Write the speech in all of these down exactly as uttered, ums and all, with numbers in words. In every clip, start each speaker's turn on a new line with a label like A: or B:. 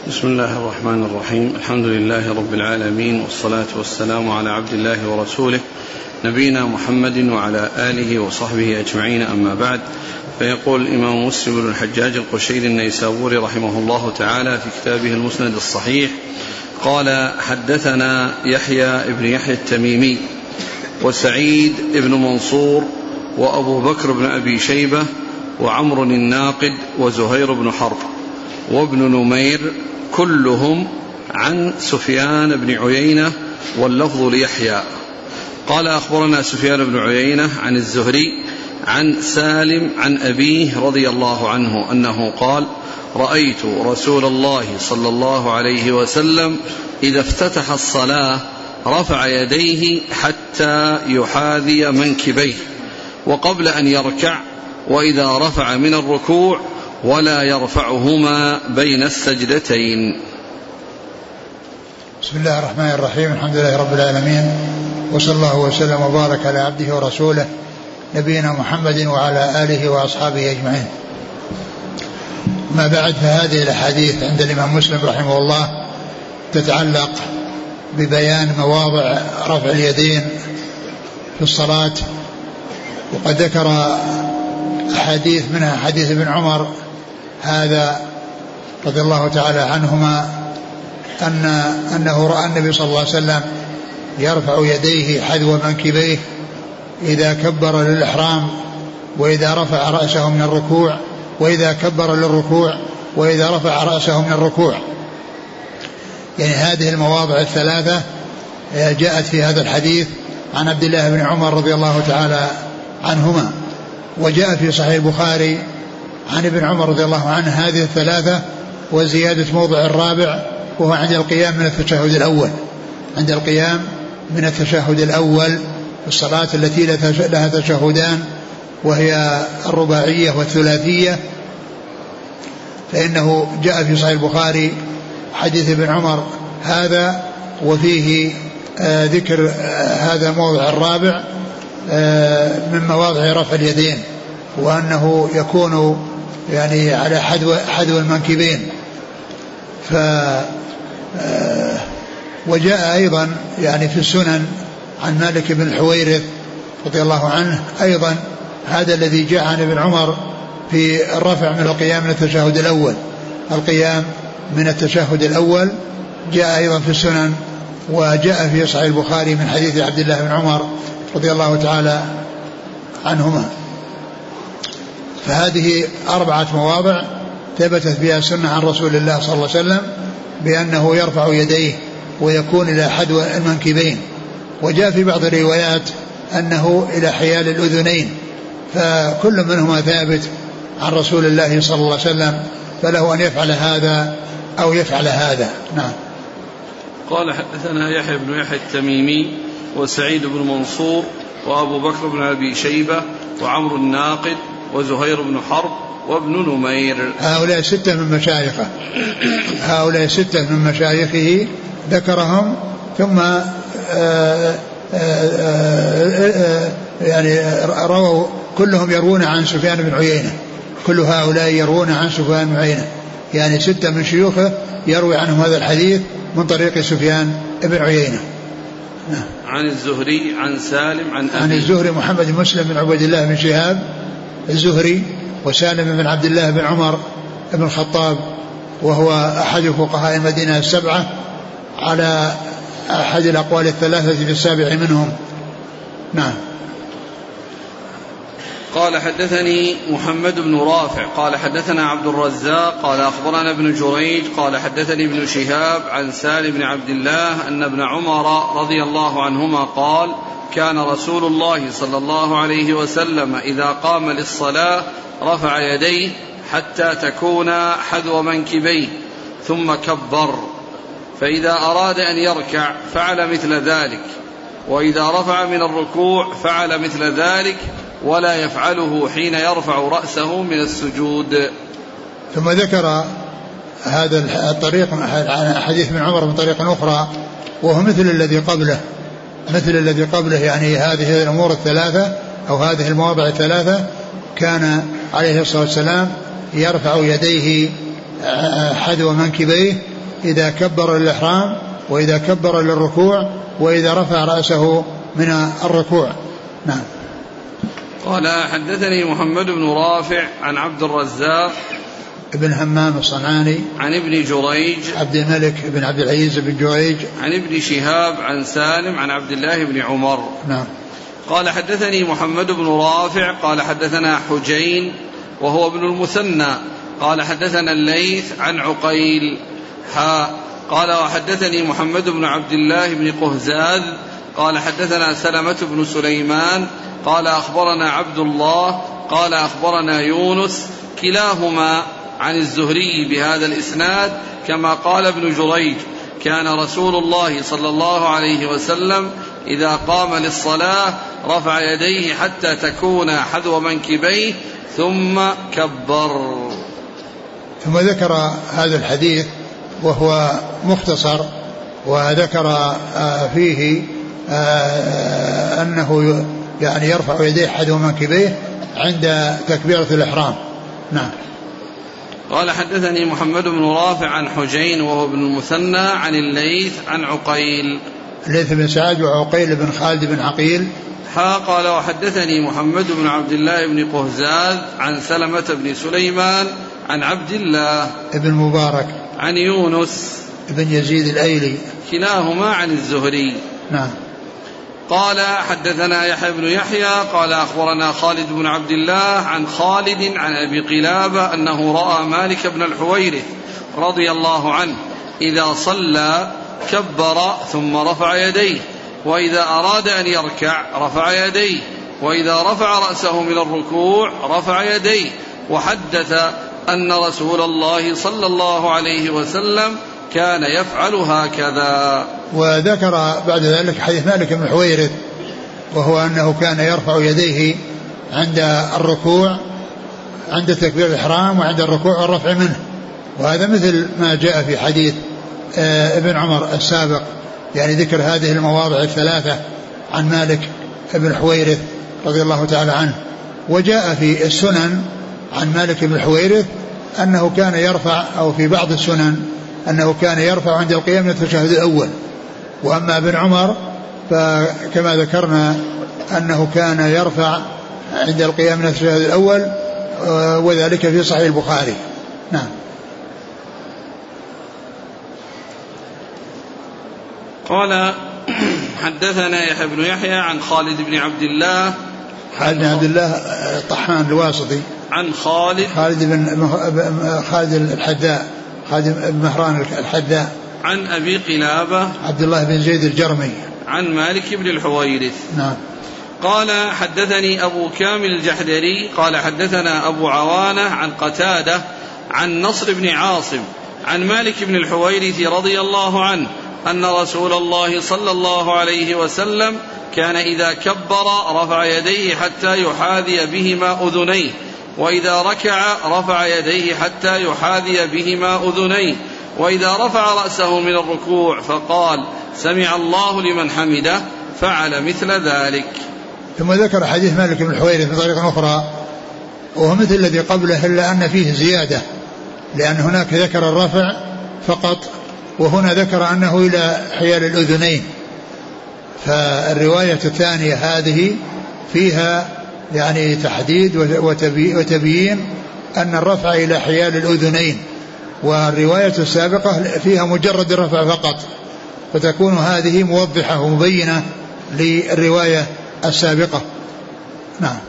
A: بسم الله الرحمن الرحيم. الحمد لله رب العالمين، والصلاة والسلام على عبد الله ورسوله نبينا محمد وعلى آله وصحبه أجمعين، أما بعد. فيقول الإمام مسلم بن الحجاج القشيري النيسابوري رحمه الله تعالى في كتابه المسند الصحيح: قال حدثنا يحيى بن يحيى التميمي وسعيد بن منصور وأبو بكر بن أبي شيبة وعمر الناقد وزهير بن حرب وابن نمير كلهم عن سفيان بن عيينة، واللفظ ليحيى. قال أخبرنا سفيان بن عيينة عن الزهري عن سالم عن أبيه رضي الله عنه أنه قال: رأيت رسول الله صلى الله عليه وسلم إذا افتتح الصلاة رفع يديه حتى يحاذي منكبيه وقبل أن يركع، وإذا رفع من الركوع ولا يرفعهما بين السجدتين.
B: بسم الله الرحمن الرحيم. الحمد لله رب العالمين، وصلى الله وسلم وبارك على عبده ورسوله نبينا محمد وعلى آله وأصحابه أجمعين. ما بعد، فهذه الأحاديث عند الإمام مسلم رحمه الله تتعلق ببيان مواضع رفع اليدين في الصلاة، وقد ذكر أحاديث منها حديث ابن عمر هذا رضي الله تعالى عنهما أن أنه رأى النبي صلى الله عليه وسلم يرفع يديه حذو منكبيه إذا كبر للإحرام، وإذا رفع رأسه من الركوع، وإذا كبر للركوع، وإذا رفع رأسه من الركوع. يعني هذه المواضع الثلاثة جاءت في هذا الحديث عن عبد الله بن عمر رضي الله تعالى عنهما. وجاء في صحيح البخاري عن ابن عمر رضي الله عنه هذه الثلاثة وزيادة موضع الرابع، وهو عند القيام من التشهد الأول، عند القيام من التشهد الأول في الصلاة التي لها تشهدان، وهي الرباعية والثلاثية. فإنه جاء في صحيح البخاري حديث ابن عمر هذا، وفيه آه ذكر آه هذا موضع الرابع آه من مواضع رفع اليدين، وأنه يكون يعني على حذو حذو المنكبين. ف آه وجاء أيضا يعني في السنن عن مالك بن الحويرث رضي الله عنه أيضا هذا الذي جاء عن ابن عمر في الرفع من القيام من التشهد الأول. القيام من التشهد الأول جاء أيضا في السنن، وجاء في صحيح البخاري من حديث عبد الله بن عمر رضي الله تعالى عنهما. فهذه أربعة مواضع ثبتت بها السنة عن رسول الله صلى الله عليه وسلم بأنه يرفع يديه ويكون إلى حذو المنكبين. وجاء في بعض الروايات أنه إلى حيال الأذنين، فكل منهما ثابت عن رسول الله صلى الله عليه وسلم، فله أن يفعل هذا أو يفعل هذا. نعم.
A: قال حدثنا يحيى بن يحيى التميمي وسعيد بن منصور وأبو بكر بن أبي شيبة وعمر الناقد وزهير بن حرب وابن نمير.
B: هؤلاء ستة من مشايخه هؤلاء ستة من مشايخه ذكرهم، ثم آآ آآ يعني رووا كلهم يروون عن سفيان بن عيينة، كل هؤلاء يروون عن سفيان بن عيينة، يعني ستة من شيوخه يروي عنهم هذا الحديث من طريق سفيان بن عيينة.
A: نعم. عن الزهري عن سالم عن أبي.
B: عن الزهري محمد بن مسلم بن عبيد الله بن شهاب الزهري، وسالم بن عبد الله بن عمر بن الخطاب، وهو أحد فقهاء المدينة السبعة على أحد الأقوال الثلاثة في السابع منهم. نعم.
A: قال حدثني محمد بن رافع قال حدثنا عبد الرزاق قال أخبرنا ابن جريج قال حدثني ابن شهاب عن سالم بن عبد الله أن ابن عمر رضي الله عنهما قال: كان رسول الله صلى الله عليه وسلم إذا قام للصلاة رفع يديه حتى تكون حذو منكبيه ثم كبر، فإذا أراد أن يركع فعل مثل ذلك، وإذا رفع من الركوع فعل مثل ذلك، ولا يفعله حين يرفع رأسه من السجود.
B: ثم ذكر هذا الطريق عن حديث ابن عمر من طريق أخرى، وهو مثل الذي قبله مثل الذي قبله يعني هذه الأمور الثلاثة أو هذه المواضع الثلاثة كان عليه الصلاة والسلام يرفع يديه حذو منكبيه إذا كبر للإحرام وإذا كبر للركوع وإذا رفع رأسه من الركوع. نعم.
A: قال حدثني محمد بن رافع عن عبد الرزاق
B: ابن همام الصنعاني
A: عن ابن جريج
B: عبد الملك بن عبد العزيز بن جريج
A: عن ابن شهاب عن سالم عن عبد الله بن عمر.
B: نعم. قال
A: حدثني محمد بن رافع قال حدثنا حجين وهو ابن المثنى قال حدثنا الليث عن عقيل حاء قال وحدثني محمد بن عبد الله بن قهزاذ قال حدثنا سلمة بن سليمان قال أخبرنا عبد الله قال أخبرنا يونس كلاهما عن الزهري بهذا الإسناد كما قال ابن جريج كان رسول الله صلى الله عليه وسلم إذا قام للصلاة رفع يديه حتى تكون حذو منكبيه ثم كبر.
B: ثم ذكر هذا الحديث وهو مختصر وذكر فيه أنه يعني يرفع يديه حذو منكبيه عند تكبيرة الإحرام. نعم.
A: قال حدثني محمد بن رافع عن حجين وهو ابن المثنى عن الليث عن عقيل
B: الليث بن سعد وعقيل بن خالد بن عقيل
A: ها قال وحدثني محمد بن عبد الله بن قهزاذ عن سلمة بن سليمان عن عبد الله
B: ابن مبارك
A: عن يونس
B: ابن يزيد الأيلي
A: كلاهما عن الزهري.
B: نعم.
A: قال حدثنا يحيى بن يحيى قال أخبرنا خالد بن عبد الله عن خالد عن أبي قلابة أنه رأى مالك بن الحويرث رضي الله عنه إذا صلى كبر ثم رفع يديه وإذا أراد أن يركع رفع يديه وإذا رفع رأسه من الركوع رفع يديه وحدث أن رسول الله صلى الله عليه وسلم كان يفعل هكذا.
B: وذكر بعد ذلك حديث مالك بن الحويرث وهو أنه كان يرفع يديه عند الركوع عند تكبير الإحرام وعند الركوع والرفع منه وهذا مثل ما جاء في حديث ابن عمر السابق يعني ذكر هذه المواضع الثلاثة عن مالك بن الحويرث رضي الله تعالى عنه. وجاء في السنن عن مالك بن الحويرث أنه كان يرفع أو في بعض السنن أنه كان يرفع عند القيام من التشهد الأول. وأما ابن عمر فكما ذكرنا أنه كان يرفع عند القيام من التشهد الأول وذلك في صحيح البخاري. نعم.
A: قال حدثنا يحيى بن يحيى عن خالد بن عبد الله
B: خالد بن عبد الله طحان الواسطي
A: عن خالد
B: خالد بن خالد الحداء خالد بن مهران الحداء
A: عن أبي قلابة
B: عبد الله بن زيد الجرمي
A: عن مالك بن الحويرث.
B: نعم.
A: قال حدثني أبو كامل الجحدري قال حدثنا أبو عوانة عن قتادة عن نصر بن عاصم عن مالك بن الحويرث رضي الله عنه أن رسول الله صلى الله عليه وسلم كان إذا كبر رفع يديه حتى يحاذي بهما أذنيه وإذا ركع رفع يديه حتى يحاذي بهما أذنيه وإذا رفع رأسه من الركوع فقال سمع الله لمن حمده فعل مثل ذلك.
B: ثم ذكر حديث مالك بن الحويرث بطريقة أخرى وهو مثل الذي قبله إلا أن فيه زيادة لأن هناك ذكر الرفع فقط وهنا ذكر أنه إلى حيال الأذنين. فالرواية الثانية هذه فيها يعني تحديد وتبيين أن الرفع إلى حيال الأذنين والرواية السابقة فيها مجرد الرفع فقط فتكون هذه موضحة ومبينة للرواية السابقة. نعم.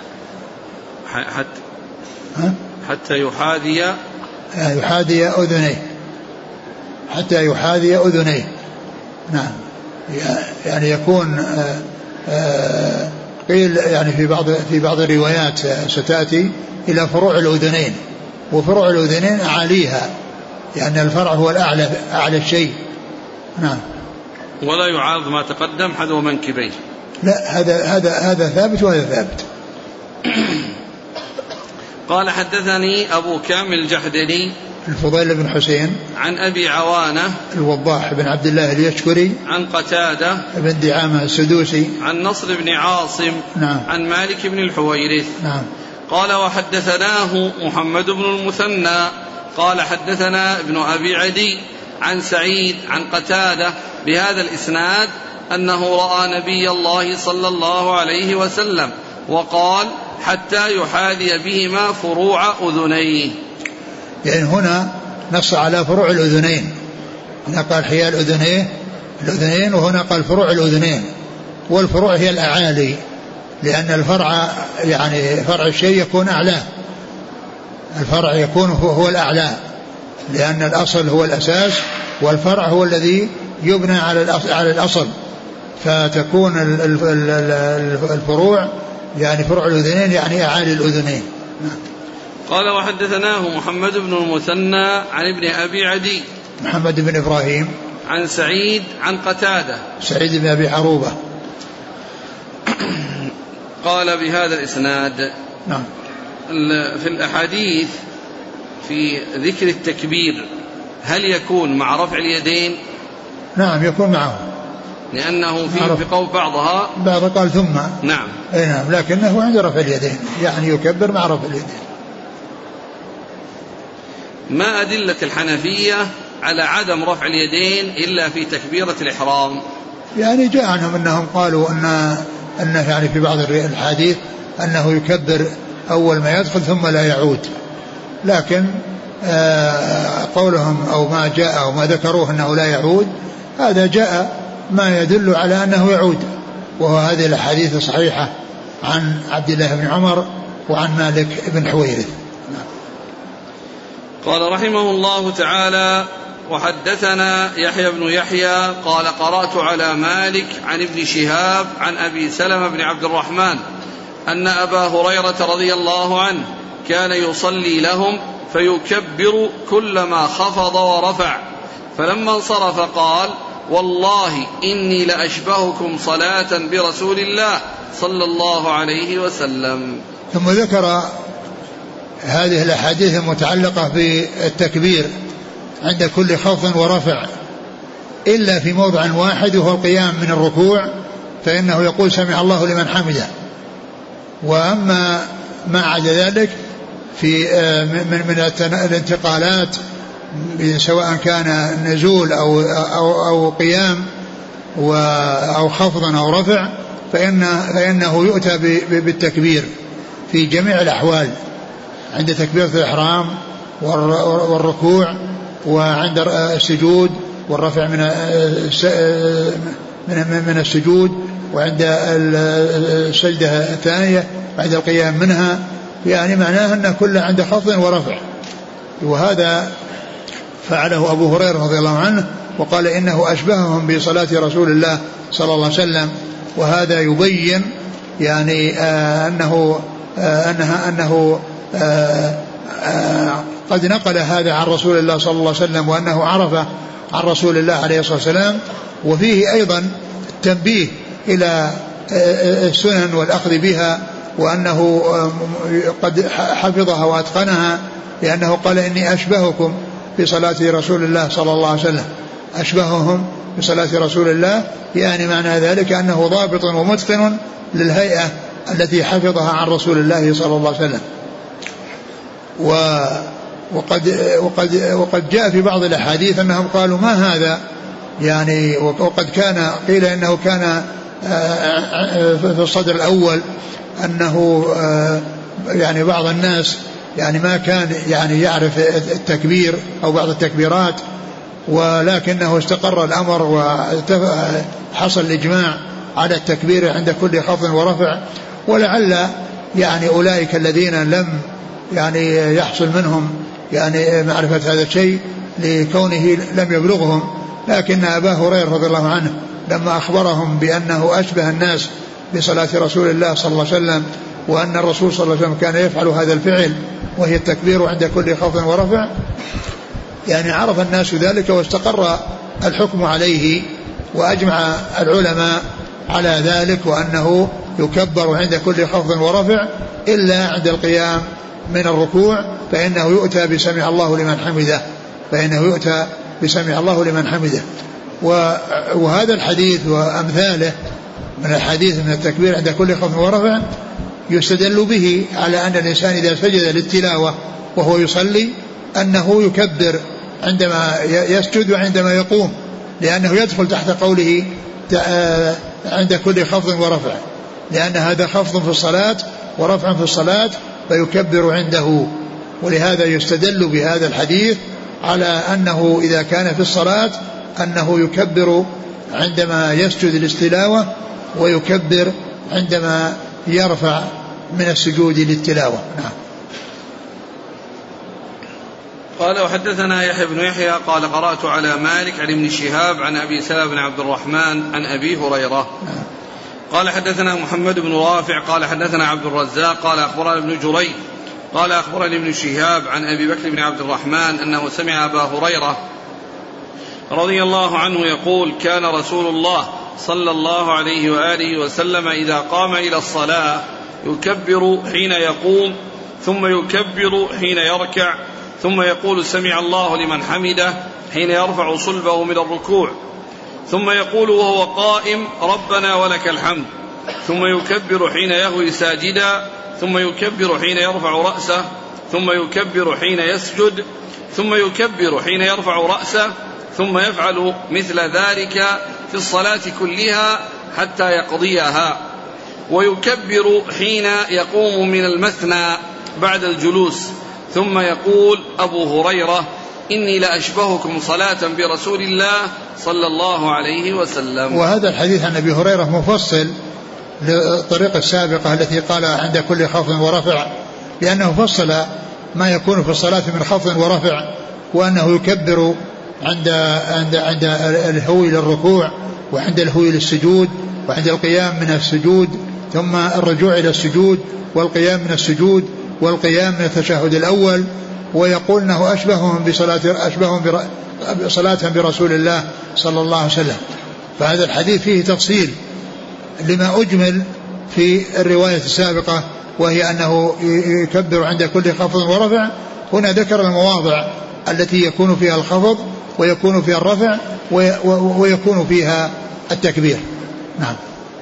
A: حتى, حتى يحاذي
B: يحاذي أذنيه حتى يحاذي أذنيه. نعم. يعني يكون آآ آآ قيل يعني في بعض في بعض الروايات ستأتي إلى فروع الأذنين وفروع الأذنين أعاليها لأن يعني الفرع هو الأعلى أعلى الشيء. نعم.
A: ولا يعارض ما تقدم حذو منكبيه.
B: لا هذا هذا هذا ثابت وهذا ثابت.
A: قال حدثني أبو كامل الجحدري
B: الفضيل بن حسين
A: عن أبي عوانة
B: الوضاح بن عبد الله اليشكري
A: عن قتادة
B: بن دعامة السدوسي
A: عن نصر بن عاصم
B: نعم.
A: عن مالك بن الحويرث
B: نعم.
A: قال وحدثناه محمد بن المثنى قال حدثنا ابن أبي عدي عن سعيد عن قتادة بهذا الإسناد أنه رأى نبي الله صلى الله عليه وسلم وقال حتى يحاذي بهما فروع أذنيه.
B: يعني هنا نص على فروع الأذنين، هنا قال حياء الأذنين الأذنين وهنا قال فروع الأذنين، والفروع هي الأعالي، لأن الفرع يعني فرع الشيء يكون أعلى، الفرع يكون هو الأعلى، لأن الأصل هو الأساس والفرع هو الذي يبنى على الأصل، فتكون الفروع يعني فروع الأذنين يعني أعالي الأذنين.
A: قال وحدثناه محمد بن المثنى عن ابن أبي عدي
B: محمد بن إبراهيم
A: عن سعيد عن قتادة
B: سعيد بن أبي عروبة
A: قال بهذا الإسناد.
B: نعم.
A: في الأحاديث في ذكر التكبير هل يكون مع رفع اليدين؟
B: نعم يكون معه،
A: لأنه في في قول بعضها
B: بعض قال ثم.
A: نعم.
B: أي نعم، لكنه عند رفع اليدين، يعني يكبر مع رفع اليدين.
A: ما أدلة الحنفية على عدم رفع اليدين إلا في تكبيرة الإحرام؟
B: يعني جاء عنهم أنهم قالوا أن أنه يعني في بعض الحديث أنه يكبر أول ما يدخل ثم لا يعود، لكن قولهم أو ما جاء أو ما ذكروه أنه لا يعود، هذا جاء ما يدل على أنه يعود، وهو هذه الحديث الصحيحة عن عبد الله بن عمر وعن مالك بن حويرث.
A: قال رحمه الله تعالى وحدثنا يحيى بن يحيى قال قرأت على مالك عن ابن شهاب عن أبي سلمة بن عبد الرحمن أن أبا هريرة رضي الله عنه كان يصلي لهم فيكبر كلما خفض ورفع، فلما انصرف قال والله إني لأشبهكم صلاة برسول الله صلى الله عليه وسلم.
B: ثم ذكر هذه الأحاديث المتعلقة بالتكبير عند كل خفض ورفع إلا في موضع واحد وهو القيام من الركوع، فإنه يقول سمع الله لمن حمده. وأما ما عدا ذلك في من من الانتقالات سواء كان نزول أو أو أو قيام أو خفض أو رفع فإن فإنه يؤتى بالتكبير في جميع الأحوال، عند تكبيرة الإحرام والركوع وعند السجود والرفع من من السجود وعند السجدة الثانية وعند القيام منها، يعني معناه أن كل عند خفض ورفع. وهذا فعله أبو هريرة رضي الله عنه وقال إنه أشبههم بصلاة رسول الله صلى الله عليه وسلم، وهذا يبين يعني آه أنه آه أنها أنه آه آه قد نقل هذا عن رسول الله صلى الله عليه وسلم وأنه عرف عن رسول الله عليه الصلاة والسلام. وفيه أيضا التنبيه إلى السنن والأخذ بها، وأنه قد حفظها وأتقنها، لأنه قال إني أشبهكم بصلاة رسول الله صلى الله عليه وسلم، أشبههم بصلاة رسول الله، يعني معنى ذلك أنه ضابط ومتقن للهيئة التي حفظها عن رسول الله صلى الله عليه وسلم. وقد, وقد, وقد جاء في بعض الأحاديث أنهم قالوا ما هذا، يعني وقد كان قيل إنه كان في الصدر الأول أنه يعني بعض الناس يعني ما كان يعني يعرف التكبير أو بعض التكبيرات، ولكنه استقر الأمر وحصل الإجماع على التكبير عند كل خفض ورفع. ولعل يعني أولئك الذين لم يعني يحصل منهم يعني معرفة هذا الشيء لكونه لم يبلغهم، لكن أبا هريرة رضي الله عنه لما أخبرهم بأنه أشبه الناس بصلاة رسول الله صلى الله عليه وسلم، وأن الرسول صلى الله عليه وسلم كان يفعل هذا الفعل وهي التكبير عند كل خفض ورفع، يعني عرف الناس ذلك واستقر الحكم عليه، وأجمع العلماء على ذلك، وأنه يكبر عند كل خفض ورفع إلا عند القيام من الركوع، فإنه يؤتى بسمع الله لمن حمده فإنه يؤتى بسمع الله لمن حمده. وهذا الحديث وأمثاله من الحديث من التكبير عند كل خفض ورفع يستدل به على أن الإنسان إذا سجد للتلاوة وهو يصلي أنه يكبر عندما يسجد وعندما يقوم، لأنه يدخل تحت قوله عند كل خفض ورفع، لأن هذا خفض في الصلاة ورفع في الصلاة فيكبر عنده. ولهذا يستدل بهذا الحديث على أنه إذا كان في الصلاة أنه يكبر عندما يسجد للتلاوة ويكبر عندما يرفع من السجود للتلاوة. نعم.
A: قال وحدثنا يحيى بن يحيى قال قرأت على مالك عن ابن شهاب عن أبي سلمة بن عبد الرحمن عن أبي هريرة. نعم. قال حدثنا محمد بن رافع قال حدثنا عبد الرزاق قال أخبرنا ابن جريج قال أخبرني ابن شهاب عن أبي بكر بن عبد الرحمن أنه سمع أبا هريرة رضي الله عنه يقول كان رسول الله صلى الله عليه وآله وسلم إذا قام إلى الصلاة يكبر حين يقوم ثم يكبر حين يركع ثم يقول سمع الله لمن حمده حين يرفع صلبه من الركوع ثم يقول وهو قائم ربنا ولك الحمد ثم يكبر حين يهوي ساجدا ثم يكبر حين يرفع رأسه ثم يكبر حين يسجد ثم يكبر حين يرفع رأسه ثم يفعل مثل ذلك في الصلاة كلها حتى يقضيها ويكبر حين يقوم من المثنى بعد الجلوس ثم يقول أبو هريرة إني لأشبهكم صلاة برسول الله صلى الله عليه وسلم.
B: وهذا الحديث عن أبي هريرة مفصل للطريقة السابقة التي قال عند كل خفض ورفع، لأنه فصل ما يكون في الصلاة من خفض ورفع، وأنه يكبر عند عند عند الهوي للركوع وعند الهوي للسجود وعند القيام من السجود ثم الرجوع إلى السجود والقيام من السجود والقيام من التشهد الأول، ويقول أنه أشبههم بصلاة أشبههم بصلاة برسول الله صلى الله عليه وسلم. فهذا الحديث فيه تفصيل لما أجمل في الرواية السابقة، وهي أنه يكبر عند كل خفض ورفع. هنا ذكر المواضع التي يكون فيها الخفض ويكون فيها الرفع ويكون فيها التكبير. نعم.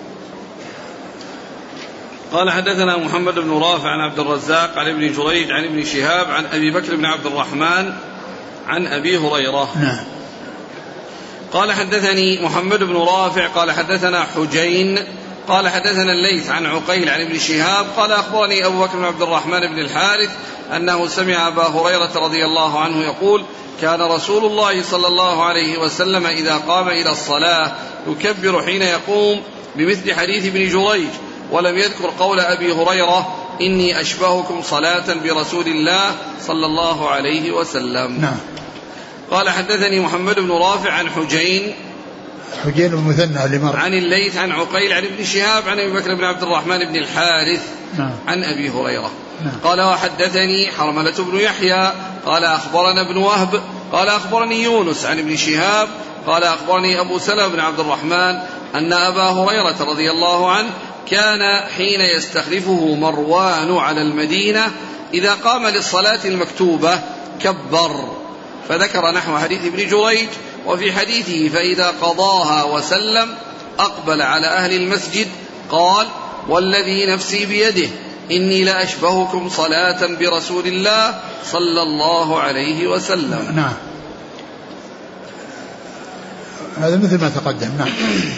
A: قال حدثنا محمد بن رافع عن عبد الرزاق عن ابن جريج عن ابن شهاب عن أبي بكر بن عبد الرحمن عن أبي هريرة.
B: نعم.
A: قال حدثني محمد بن رافع قال حدثنا حجين قال حدثنا الليث عن عقيل عن ابن شهاب قال أخبرني أبو بكر بن عبد الرحمن بن الحارث أنه سمع أبا هريرة رضي الله عنه يقول كان رسول الله صلى الله عليه وسلم إذا قام إلى الصلاة يكبر حين يقوم بمثل حديث ابن جريج، ولم يذكر قول أبي هريرة إني أشبهكم صلاة برسول الله صلى الله عليه وسلم.
B: نعم.
A: قال حدثني محمد بن رافع عن حجين
B: حجين المثنى اللي مر
A: عن الليث عن عقيل عن ابن شهاب عن أبي بكر بن عبد الرحمن بن الحارث. نعم. عن أبي هريرة. نعم. قال وحدثني حرملة بن يحيى قال أخبرنا ابن وهب قال أخبرني يونس عن ابن شهاب قال أخبرني أبو سلمة بن عبد الرحمن أن أبا هريرة رضي الله عنه كان حين يستخلفه مروان على المدينة إذا قام للصلاة المكتوبة كبر، فذكر نحو حديث ابن جريج. وفي حديثه فإذا قضاها وسلم أقبل على أهل المسجد قال والذي نفسي بيده إني لأشبهكم صلاة برسول الله صلى الله عليه وسلم.
B: نعم. هذا مثل ما تقدم. نعم.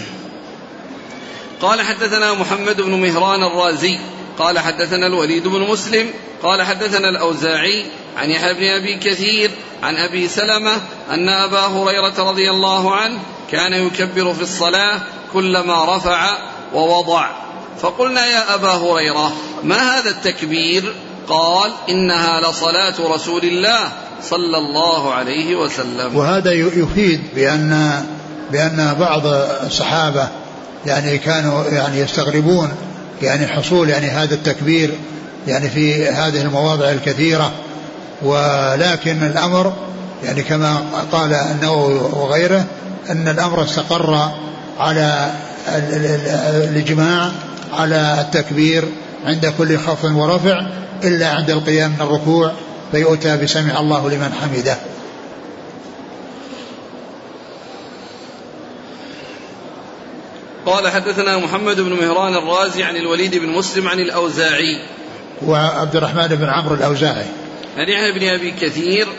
A: قال حدثنا محمد بن مهران الرازي قال حدثنا الوليد بن مسلم قال حدثنا الأوزاعي عن يحيى بن أبي كثير عن أبي سلمة أن أبا هريرة رضي الله عنه كان يكبر في الصلاة كلما رفع ووضع، فقلنا يا أبا هريرة ما هذا التكبير؟ قال إنها لصلاة رسول الله صلى الله عليه وسلم.
B: وهذا يفيد بأن بأن بعض الصحابة يعني كانوا يعني يستغربون يعني حصول يعني هذا التكبير يعني في هذه المواضع الكثيرة، ولكن الأمر يعني كما قال النووي وغيره أن الأمر استقر على الإجماع على التكبير عند كل خفض ورفع إلا عند القيام من الركوع فيؤتى بسمع الله لمن حمده.
A: قال حدثنا محمد بن مهران الرازي عن الوليد بن مسلم عن الأوزاعي
B: وعبد الرحمن بن عمرو الأوزاعي
A: عن يحيى بن أبي كثير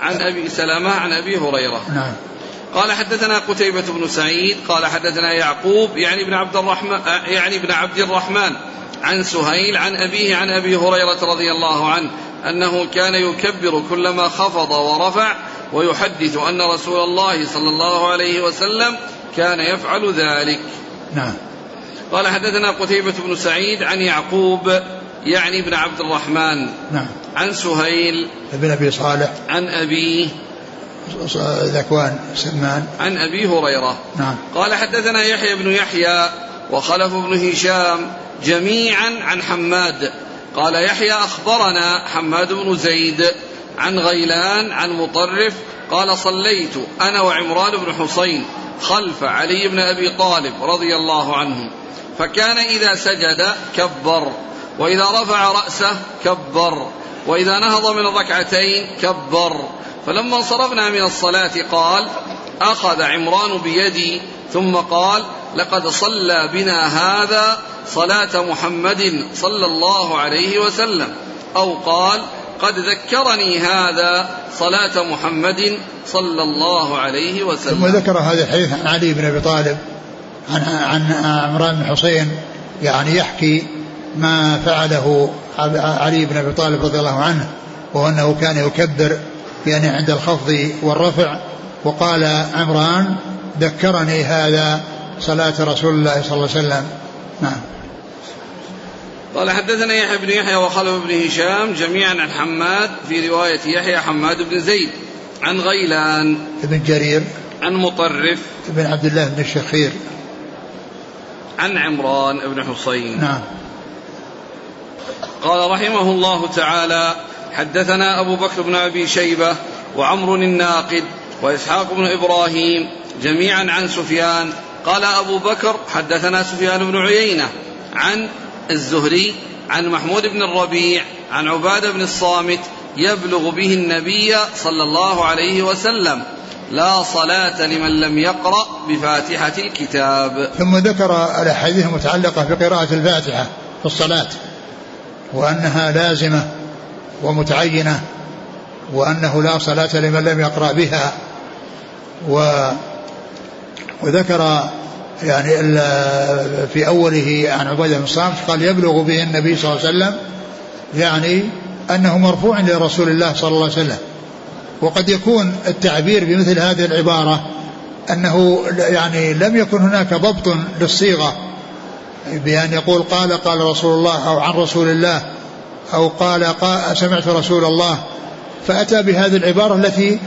A: عن أبي سلمة عن أبي هريرة.
B: نعم.
A: قال حدثنا قتيبة بن سعيد قال حدثنا يعقوب يعني ابن عبد الرحمن يعني ابن عبد الرحمن عن سهيل عن أبيه عن أبي هريرة رضي الله عنه أنه كان يكبر كلما خفض ورفع ويحدث أن رسول الله صلى الله عليه وسلم كان يفعل ذلك.
B: نعم.
A: قال حدثنا قتيبة بن سعيد عن يعقوب يعني ابن عبد الرحمن.
B: نعم.
A: عن سهيل
B: ابن أبي صالح
A: عن أبيه
B: ذكوان سمان
A: عن أبي هريرة.
B: نعم.
A: قال حدثنا يحيى بن يحيى وخلف بن هشام جميعا عن حماد قال يحيى أخبرنا حماد بن زيد عن غيلان عن مطرف قال صليت أنا وعمران بن حسين خلف علي بن أبي طالب رضي الله عنه فكان إذا سجد كبر وإذا رفع رأسه كبر وإذا نهض من الركعتين كبر فلما انصرفنا من الصلاة قال أخذ عمران بيدي ثم قال لقد صلى بنا هذا صلاة محمد صلى الله عليه وسلم أو قال قد ذكرني هذا صلاة محمد صلى الله عليه وسلم.
B: ثم ذكر هذا الحديث عن علي بن أبي طالب عن, عن عمران بن حسين يعني يحكي ما فعله علي بن أبي طالب رضي الله عنه وهو أنه كان يكبر يعني عند الخفض والرفع وقال عمران ذكرني هذا صلاة رسول الله صلى الله عليه وسلم. نعم.
A: قال حدثنا يحيى بن يحيى وخلف بن هشام جميعا عن حماد في رواية يحيى حماد بن زيد عن غيلان
B: ابن جرير
A: عن مطرف
B: ابن عبد الله بن الشخير
A: عن عمران بن حسين.
B: نعم.
A: قال رحمه الله تعالى حدثنا أبو بكر بن أبي شيبة وعمر الناقد وإسحاق بن إبراهيم جميعا عن سفيان قال أبو بكر حدثنا سفيان بن عيينة عن الزهري عن محمود بن الربيع عن عبادة بن الصامت يبلغ به النبي صلى الله عليه وسلم لا صلاة لمن لم يقرأ بفاتحة الكتاب.
B: ثم ذكر الأحاديث المتعلقة بقراءة الفاتحة في الصلاة وأنها لازمة ومتعينة وأنه لا صلاة لمن لم يقرأ بها و وذكر يعني في أوله عن عبادة بن الصامت قال يبلغ به النبي صلى الله عليه وسلم يعني أنه مرفوع لرسول الله صلى الله عليه وسلم. وقد يكون التعبير بمثل هذه العبارة أنه يعني لم يكن هناك ضبط للصيغة بأن يقول قال قال رسول الله أو عن رسول الله أو قال, قال سمعت رسول الله فأتى بهذه العبارة التي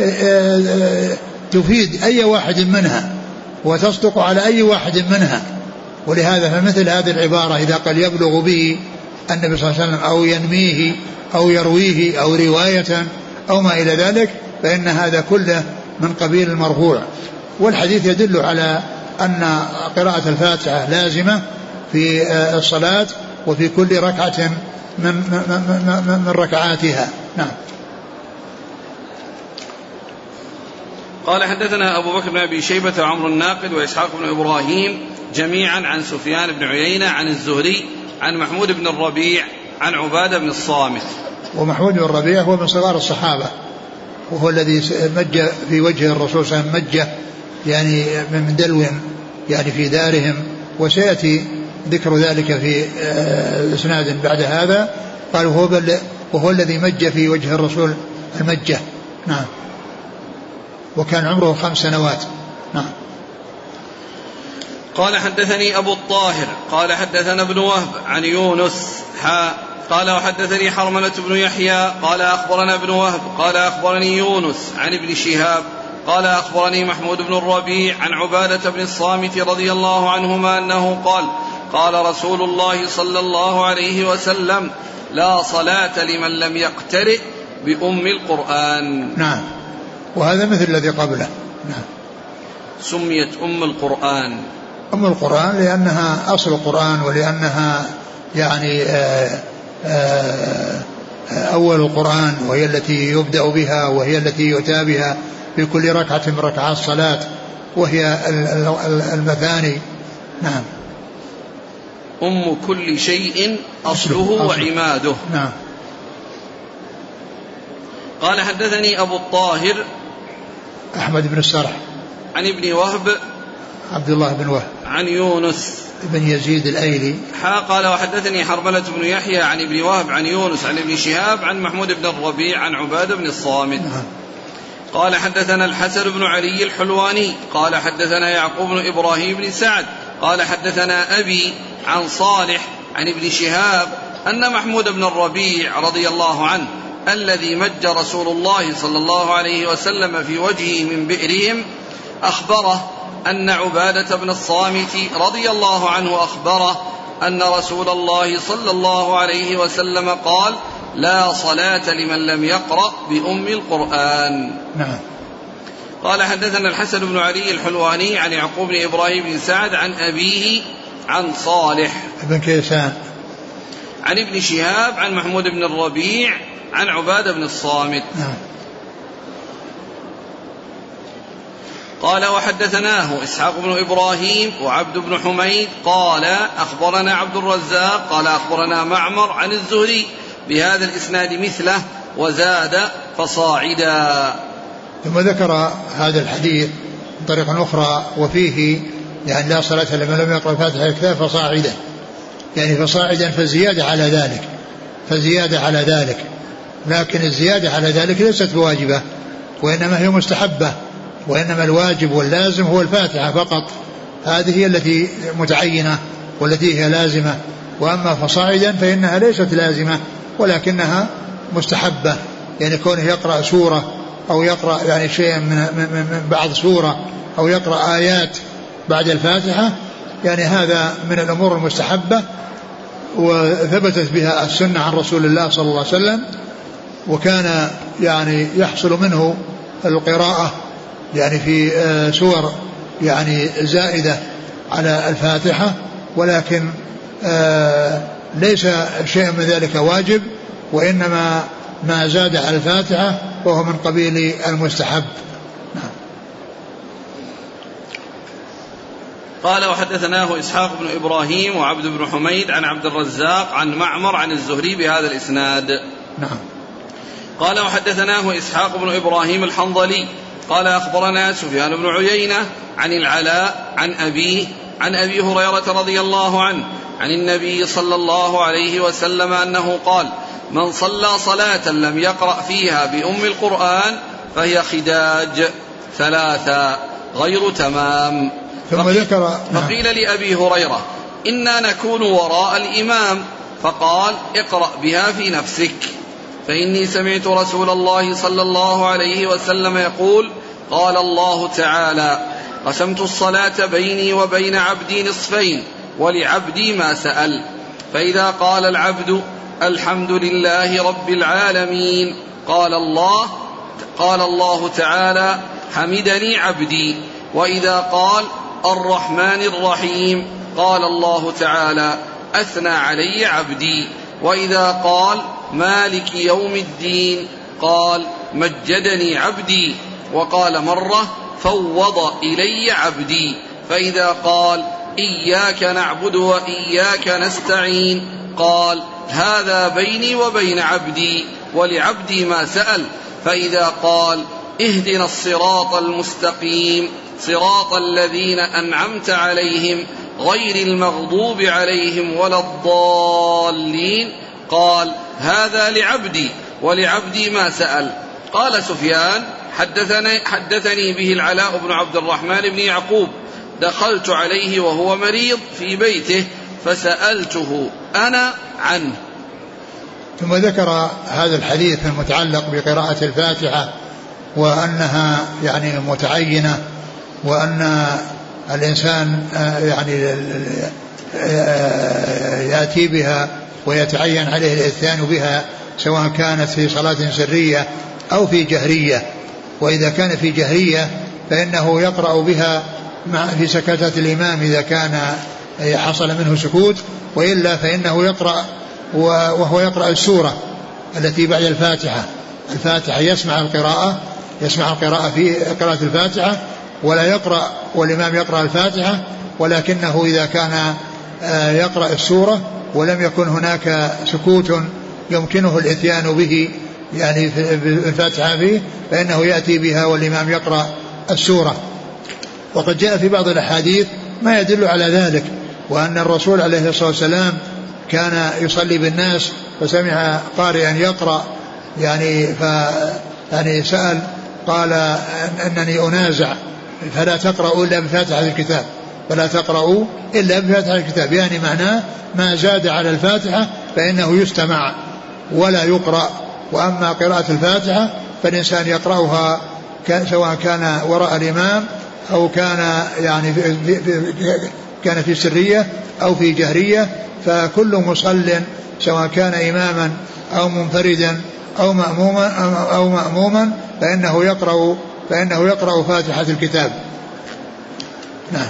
B: تفيد أي واحد منها وتصدق على أي واحد منها. ولهذا فمثل هذه العبارة إذا قال يبلغ به النبي صلى الله عليه وسلم أو ينميه أو يرويه أو رواية أو ما إلى ذلك فإن هذا كله من قبيل المرفوع. والحديث يدل على أن قراءة الفاتحة لازمة في الصلاة وفي كل ركعة من, من, من ركعاتها. نعم.
A: قال حدثنا أبو بكر بن أبي شيبة وعمر الناقد وإسحاق بن إبراهيم جميعا عن سفيان بن عيينة عن الزهري عن محمود بن الربيع عن عبادة بن الصامت.
B: ومحمود بن الربيع هو من صغار الصحابة وهو الذي مج في وجه الرسول صلى الله عليه وسلم مجة يعني من دلو يعني في دارهم وسيأتي ذكر ذلك في إسناد بعد هذا. قال وهو, وهو الذي مج في وجه الرسول المجة. نعم. وكان عمره خمس سنوات. نعم.
A: قال حدثني أبو الطاهر قال حدثنا ابن وهب عن يونس حا قال وحدثني حرملة بن يحيى قال أخبرنا ابن وهب قال أخبرني يونس عن ابن شهاب قال أخبرني محمود بن الربيع عن عبادة بن الصامت رضي الله عنهما أنه قال قال رسول الله صلى الله عليه وسلم لا صلاة لمن لم يقترئ بأم القرآن.
B: نعم. وهذا مثل الذي قبله. نعم.
A: سميت أم القرآن
B: أم القرآن لأنها أصل القرآن ولأنها يعني آآ آآ أول القرآن وهي التي يبدأ بها وهي التي يؤتى بها في كل ركعة من ركعات الصلاة وهي المثاني. نعم.
A: أم كل شيء أصله, أصله وعماده.
B: نعم.
A: قال حدثني أبو الطاهر
B: أحمد بن السرح
A: عن ابن وهب
B: عبد الله بن وهب
A: عن يونس
B: بن يزيد الأيلي.
A: قال وحدثني حرملة بن يحيى عن ابن وهب عن يونس عن ابن شهاب عن محمود بن الربيع عن عبادة بن الصامت. قال حدثنا الحسن بن علي الحلواني قال حدثنا يعقوب بن إبراهيم بن سعد قال حدثنا أبي عن صالح عن ابن شهاب أن محمود بن الربيع رضي الله عنه الذي مج رسول الله صلى الله عليه وسلم في وجهه من بئرهم أخبره أن عبادة بن الصامت رضي الله عنه أخبره أن رسول الله صلى الله عليه وسلم قال لا صلاة لمن لم يقرأ بأم القرآن.
B: نعم.
A: قال حدثنا الحسن بن علي الحلواني عن يعقوب بن إبراهيم بن سعد عن أبيه عن صالح
B: بن كيسان
A: عن ابن شهاب عن محمود بن الربيع عن عبادة بن الصامت.
B: نعم.
A: قال وحدثناه إسحاق بن إبراهيم وعبد بن حميد قال أخبرنا عبد الرزاق قال أخبرنا معمر عن الزهري بهذا الإسناد مثله وزاد فصاعدا.
B: ثم ذكر هذا الحديث بطريقة أخرى وفيه يعني لا صلاة لمن لم يقرأ فاتحة الكتاب فصاعدا، يعني فصاعدا فزيادة على ذلك فزيادة على ذلك لكن الزيادة على ذلك ليست بواجبة وإنما هي مستحبة، وإنما الواجب واللازم هو الفاتحة فقط، هذه هي التي متعينة والتي هي لازمة. وأما فصاعدا فإنها ليست لازمة ولكنها مستحبة، يعني كونه يقرأ سورة أو يقرأ يعني شيء من, من, من بعض سورة أو يقرأ آيات بعد الفاتحة، يعني هذا من الأمور المستحبة وثبتت بها السنة عن رسول الله صلى الله عليه وسلم، وكان يعني يحصل منه القراءة يعني في سور يعني زائدة على الفاتحة، ولكن ليس شيء من ذلك واجب، وإنما ما زاد على الفاتحة وهو من قبيل المستحب.
A: قال وحدثناه إسحاق بن إبراهيم وعبد بن حميد عن عبد الرزاق عن معمر عن الزهري بهذا الإسناد.
B: نعم.
A: قال وحدثناه إسحاق بن إبراهيم الحنظلي قال أخبرنا سفيان بن عيينة عن العلاء عن أبيه عن أبي هريرة رضي الله عنه عن النبي صلى الله عليه وسلم أنه قال من صلى صلاة لم يقرأ فيها بأم القرآن فهي خداج ثلاثة غير تمام.
B: ثم ذكر
A: فقيل لأبي هريرة إنا نكون وراء الإمام فقال اقرأ بها في نفسك، فإني سمعت رسول الله صلى الله عليه وسلم يقول قال الله تعالى قسمت الصلاة بيني وبين عبدي نصفين ولعبدي ما سأل، فإذا قال العبد الحمد لله رب العالمين قال الله قال الله تعالى حمدني عبدي، وإذا قال الرحمن الرحيم قال الله تعالى أثنى علي عبدي، وإذا قال مالك يوم الدين قال مجدني عبدي، وقال مرة فوض إلي عبدي، فإذا قال إياك نعبد وإياك نستعين قال هذا بيني وبين عبدي ولعبدي ما سأل، فإذا قال اهدنا الصراط المستقيم صراط الذين أنعمت عليهم غير المغضوب عليهم ولا الضالين قال هذا لعبدي ولعبدي ما سأل. قال سفيان حدثني, حدثني به العلاء بن عبد الرحمن بن يعقوب دخلت عليه وهو مريض في بيته فسألته أنا عنه.
B: ثم ذكر هذا الحديث المتعلق بقراءة الفاتحة وأنها يعني متعينة، وأن الإنسان يعني يأتي بها ويتعين عليه الإتيان بها سواء كانت في صلاة سرية أو في جهرية، وإذا كان في جهرية فإنه يقرأ بها في سكتات الإمام إذا كان حصل منه سكوت، وإلا فإنه يقرأ وهو يقرأ السورة التي بعد الفاتحة. الفاتحة يسمع القراءة يسمع القراءة في قراءة الفاتحة ولا يقرأ والإمام يقرأ الفاتحة، ولكنه إذا كان يقرأ السورة ولم يكن هناك سكوت يمكنه الإتيان به يعني في الفاتحة فيه فإنه يأتي بها والإمام يقرأ السورة. وقد جاء في بعض الأحاديث ما يدل على ذلك، وأن الرسول عليه الصلاة والسلام كان يصلي بالناس فسمع قارئا يقرأ يعني ف يعني سأل قال أنني أنازع فلا تقرأوا إلا بفاتحة الكتاب فلا تقرأوا إلا بفاتحة الكتاب، يعني معناه ما زاد على الفاتحة فإنه يستمع ولا يقرأ. وأما قراءة الفاتحة فالإنسان يقرأها سواء كان وراء الإمام أو كان يعني في في كان في سرية أو في جهرية، فكل مصل سواء كان إماما أو منفردا أو مأموما أو مأموما فإنه يقرأ فإنه يقرأ فاتحة الكتاب. نعم.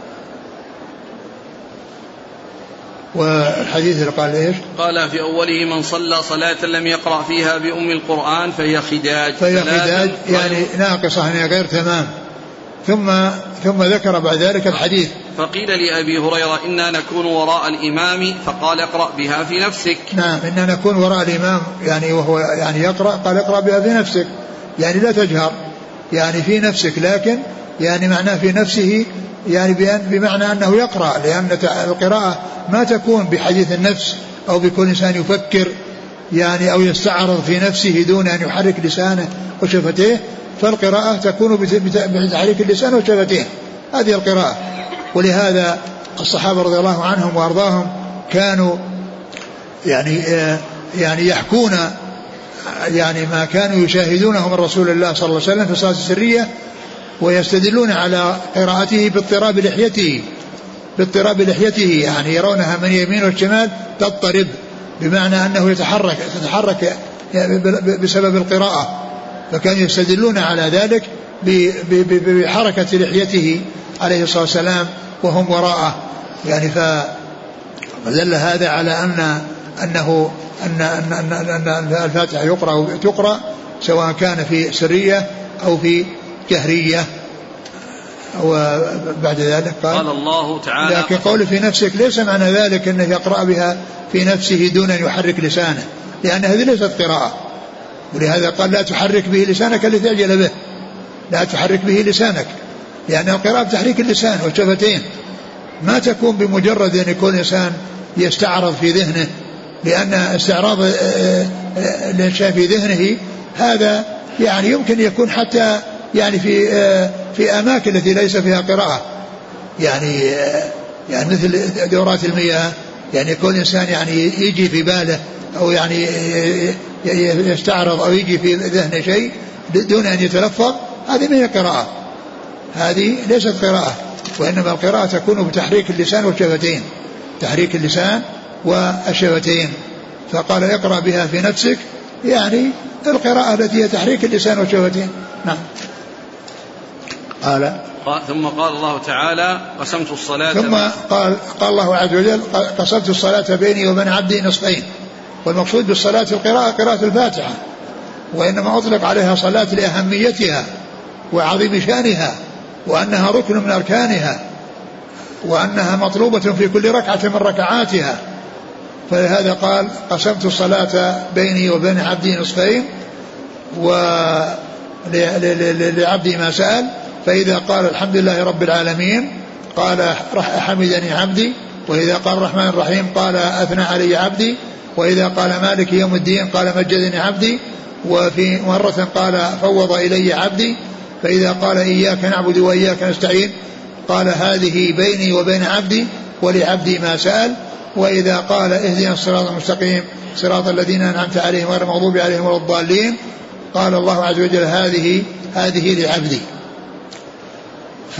B: والحديث اللي قال إيش؟
A: قال في أوله من صلى صلاة لم يقرأ فيها بأم القرآن فهي خداج
B: فهي خداج يعني ناقصة يعني غير تمام. ثم ثم ذكر بعد ذلك الحديث.
A: فقيل لأبي هريرة إنا نكون وراء الإمام فقال اقرأ بها في نفسك.
B: نعم إنا نكون وراء الإمام يعني وهو يعني يقرأ قال اقرأ بها في نفسك، يعني لا تجهر يعني في نفسك، لكن يعني معناه في نفسه يعني بمعنى أنه يقرأ، لأن القراءة ما تكون بحديث النفس أو بكل إنسان يفكر يعني أو يستعرض في نفسه دون أن يحرك لسانه وشفتيه، فالقراءة تكون بتحريك اللسان وشفتيه، هذه القراءة. ولهذا الصحابة رضي الله عنهم وأرضاهم كانوا يعني يعني يحكون يعني ما كانوا يشاهدونه من رسول الله صلى الله عليه وسلم في الصلاة السرية، ويستدلون على قراءته باضطراب لحيته باضطراب لحيته يعني يرونها من يمين والشمال تضطرب، بمعنى أنه يتحرك تتحرك بسبب القراءة، فكانوا يستدلون على ذلك بحركة لحيته عليه الصلاة والسلام وهم وراءه، يعني فدل هذا على أن أنه أن أن أن أن الفاتحة يقرأ تقرأ سواء كان في سرية أو في جهرية. وبعد ذلك قال,
A: قال الله تعالى
B: لكن قول في نفسك ليس معنى ذلك أنه يقرأ بها في نفسه دون أن يحرك لسانه، لأن هذه ليست قراءة، ولهذا قال لا تحرك به لسانك لتعجل به، لا تحرك به لسانك، لأن القراءة بتحريك اللسان والشفتين، ما تكون بمجرد أن يكون الإنسان يستعرض في ذهنه، لأن استعراض الإنسان في ذهنه هذا يعني يمكن يكون حتى يعني في في أماكن التي ليس فيها قراءة، يعني يعني مثل دورات المياه، يعني يكون الإنسان يعني يجي في باله أو يعني يستعرض أو يجي في ذهنه شيء دون أن يتلفظ، هذه ما هي قراءة، هذه ليست قراءة، وإنما القراءة تكون بتحريك اللسان والشفتين، تحريك اللسان والشفتين. فقال اقرأ بها في نفسك يعني القراءة التي هي تحريك اللسان والشفتين. نعم. قال
A: ثم قال الله تعالى قسمت الصلاة
B: ثم قال قال الله عز وجل قسمت الصلاة بيني وبين عبدي نصفين، والمقصود بالصلاة القراءة قراءة الفاتحة، وإنما أطلق عليها صلاة لأهميتها وعظيم شأنها وأنها ركن من أركانها وأنها مطلوبة في كل ركعة من ركعاتها، فلهذا قال قسمت الصلاة بيني وبين عبدي نصفين ولعبدي ما سأل، فإذا قال الحمد لله رب العالمين قال حمدني عبدي، وإذا قال الرحمن الرحيم قال أثنى علي عبدي، وإذا قال مالك يوم الدين قال مجدني عبدي، وفي مرة قال فوض إلي عبدي، فإذا قال إياك نعبد وإياك نستعين قال هذه بيني وبين عبدي ولعبدي ما سأل، وإذا قال اهدنا الصراط المستقيم صراط الذين أنعمت عليهم غير المغضوب عليهم ولا الضالين قال الله عز وجل هذه هذه لعبدي. ف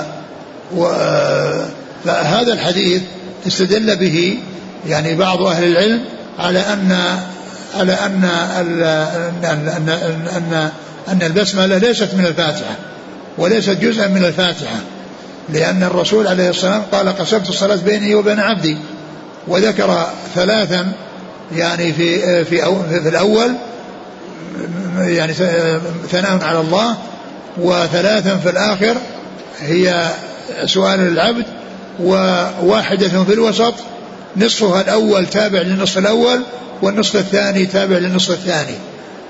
B: فهذا الحديث استدل به يعني بعض أهل العلم على أن على أن أن أن أن, أن البسملة ليست من الفاتحة وليست جزءا من الفاتحة، لأن الرسول عليه الصلاة والسلام قال قسمت الصلاة بيني وبين عبدي، وذكر ثلاثا يعني في في, أو في الأول يعني ثناء على الله، وثلاثا في الآخر هي سؤال العبد، وواحدة في الوسط نصفها الأول تابع للنصف الأول والنصف الثاني تابع للنصف الثاني،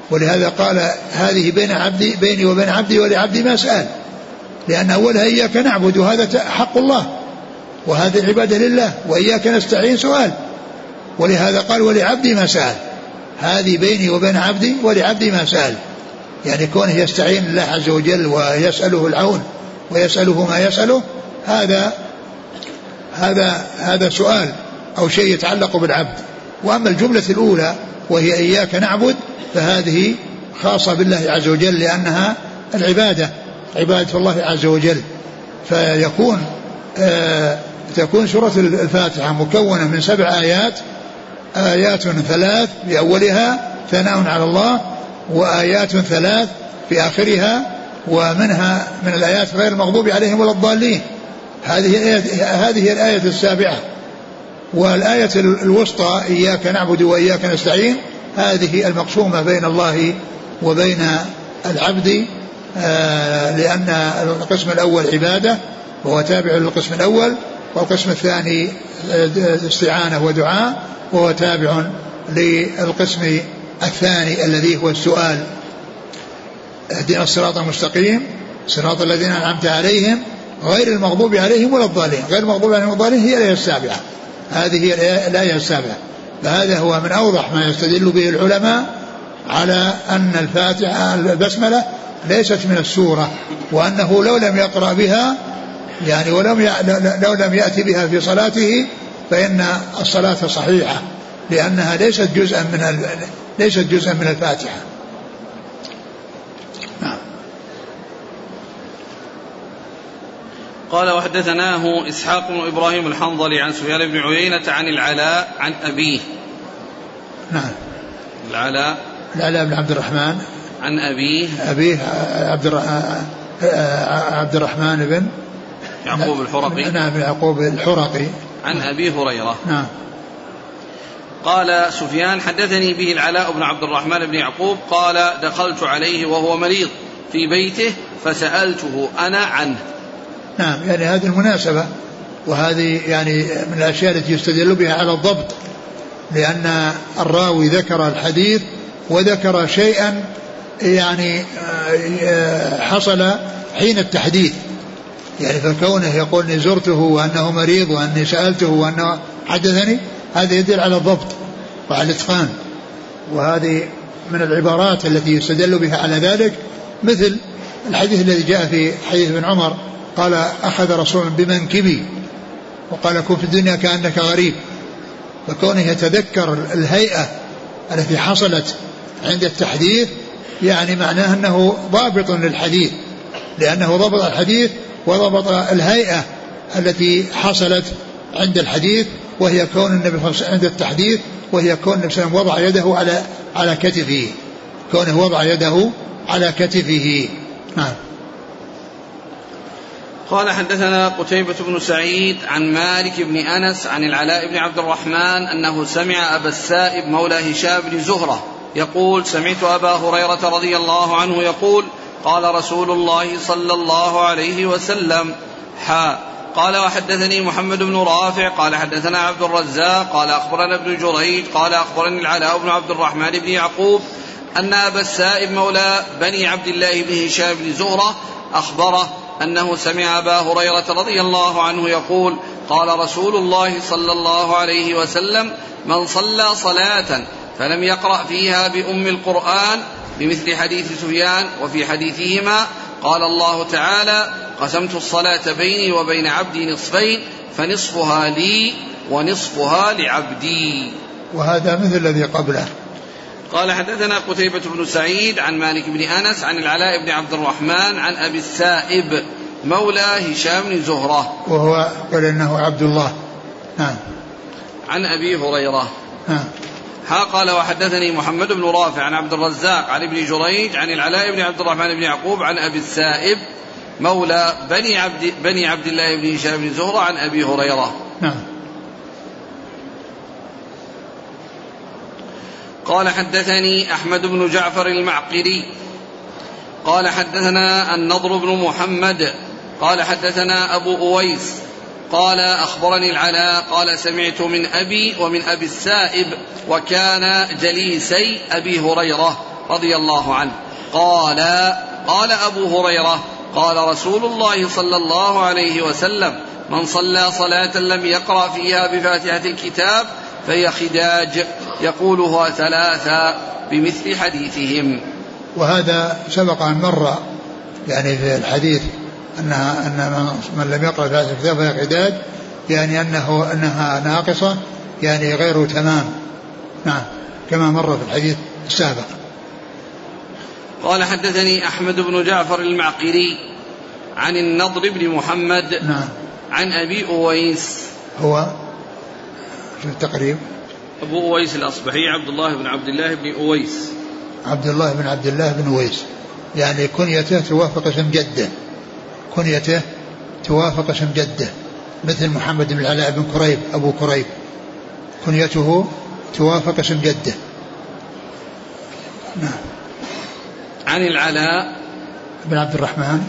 B: ولهذا قال هذه بين عبدي بيني وبين عبدي ولعبدي ما سأل، لأن أولها إياك نعبد وهذا حق الله وهذه العبادة لله، وإياك نستعين سؤال، ولهذا قال ولعبدي ما سأل، هذه بيني وبين عبدي ولعبدي ما سأل، يعني كونه يستعين الله عز وجل ويسأله العون ويسأله ما يسأله، هذا هذا هذا سؤال أو شيء يتعلق بالعبد. وأما الجملة الأولى وهي إياك نعبد فهذه خاصة بالله عز وجل، لأنها العبادة عبادة الله عز وجل. فيكون آه تكون سورة الفاتحة مكونة من سبع آيات، آيات ثلاث بأولها ثناء على الله، وآيات ثلاث في آخرها، ومنها من الآيات غير المغضوب عليهم ولا الضالين، هذه هذه الآية السابعة. والآية الوسطى إياك نعبد وإياك نستعين هذه المقسومة بين الله وبين العبد، آه لأن القسم الأول عبادة وهو تابع للقسم الأول، والقسم الثاني استعانة ودعاء وهو تابع للقسم الثاني الذي هو السؤال. اهدنا الصراط المستقيم صراط الذين أنعمت عليهم غير المغضوب عليهم ولا الضالين، غير المغضوب عليهم ولا الضالين هي الآية السابعة، هذه هي الآية السابعة. فهذا هو من أوضح ما يستدل به العلماء على أن الفاتحة البسملة ليست من السورة، وأنه لو لم يقرأ بها يعني ولم لو لم يأتي بها في صلاته فإن الصلاة صحيحة، لأنها ليست جزءا من ليست جزءا من الفاتحة. نعم.
A: قال وحدثناه إسحاق بن إبراهيم الحنظلي عن سفيان بن عيينة عن العلاء عن أبيه.
B: نعم.
A: العلاء
B: العلاء بن عبد الرحمن
A: عن أبيه
B: أبيه عبد عبد الرحمن بن
A: يعقوب الحرقي.
B: نعم يعقوب الحرقي
A: عن أبي هريرة.
B: نعم.
A: قال سفيان حدثني به العلاء بن عبد الرحمن بن يعقوب قال دخلت عليه وهو مريض في بيته فسألته أنا عنه.
B: نعم، يعني هذه المناسبة، وهذه يعني من الأشياء التي يستدل بها على الضبط، لأن الراوي ذكر الحديث وذكر شيئا يعني حصل حين التحديث، يعني فكونه يقول إني زرته وأنه مريض وأني سألته وأنه حدثني، هذا يدل على الضبط وعلى الإتقان. وهذه من العبارات التي يستدل بها على ذلك، مثل الحديث الذي جاء في حديث ابن عمر قال أخذ رسول بمنكبي وقال كن في الدنيا كأنك غريب، فكونه يتذكر الهيئة التي حصلت عند التحديث يعني معناه أنه ضابط للحديث، لأنه ضبط الحديث وضبط الهيئة التي حصلت عند الحديث، وهي كون النبي عند التحديث، وهي كون النبي صلى الله عليه وسلم وضع يده على على كتفه، كونه وضع يده على كتفه. نعم.
A: قال حدثنا قتيبة بن سعيد عن مالك بن أنس عن العلاء بن عبد الرحمن أنه سمع أبا السائب مولى هشام بن زهرة يقول سمعت أبا هريرة رضي الله عنه يقول قال رسول الله صلى الله عليه وسلم حا. قال وحدثني محمد بن رافع قال حدثنا عبد الرزاق قال أخبرنا ابن جريج قال أخبرني العلاء بن عبد الرحمن بن يعقوب أن أبا السائب مولى بني عبد الله بن هشام بن زهرة أخبره أنه سمع أبا هريرة رضي الله عنه يقول قال رسول الله صلى الله عليه وسلم من صلى صلاة فلم يقرأ فيها بأم القرآن بمثل حديث سفيان وفي حديثهما قال الله تعالى قسمت الصلاة بيني وبين عبدي نصفين فنصفها لي ونصفها لعبدي.
B: وهذا مثل الذي قبله.
A: قال حدثنا قتيبة بن سعيد عن مالك بن أنس عن العلاء بن عبد الرحمن عن أبي السائب مولى هشام بن زهرة
B: وهو قال إنه عبد الله. نعم.
A: عن أبي هريرة.
B: نعم.
A: ها. قال وحدثني محمد بن رافع عن عبد الرزاق عن ابن جريج عن العلاء بن عبد الرحمن بن يعقوب عن أبي السائب مولى بني عبد, بني عبد الله بن هشام بن زهرة عن أبي هريرة.
B: نعم.
A: قال حدثني أحمد بن جعفر المعقري قال حدثنا النضر بن محمد قال حدثنا أبو أويس قال أخبرني العلاء قال سمعت من أبي ومن أبي السائب وكان جليسي أبي هريرة رضي الله عنه قال قال أبو هريرة قال رسول الله صلى الله عليه وسلم من صلى صلاة لم يقرأ فيها بفاتحة الكتاب فهي خداج يقولها ثلاثا بمثل حديثهم.
B: وهذا سبق أن مر يعني في الحديث أنها أن من لم يقرأ فاتحة الكتاب فهي خداج، يعني أنه أنها ناقصة يعني غير تمام. نعم كما مر في الحديث السابق.
A: قال حدثني أحمد بن جعفر المعقري عن النضر بن محمد
B: نعم
A: عن أبي أويس
B: هو في التقريب
A: أبو أويس الأصبحي عبد الله بن عبد الله بن أويس
B: عبد الله بن عبد الله بن أويس، يعني كنيته توافق اسم جده، كنيته توافق اسم جده، مثل محمد بن العلاء بن كريب أبو كريب كنيته توافق اسم جده. نعم.
A: عن العلاء
B: بن عبد الرحمن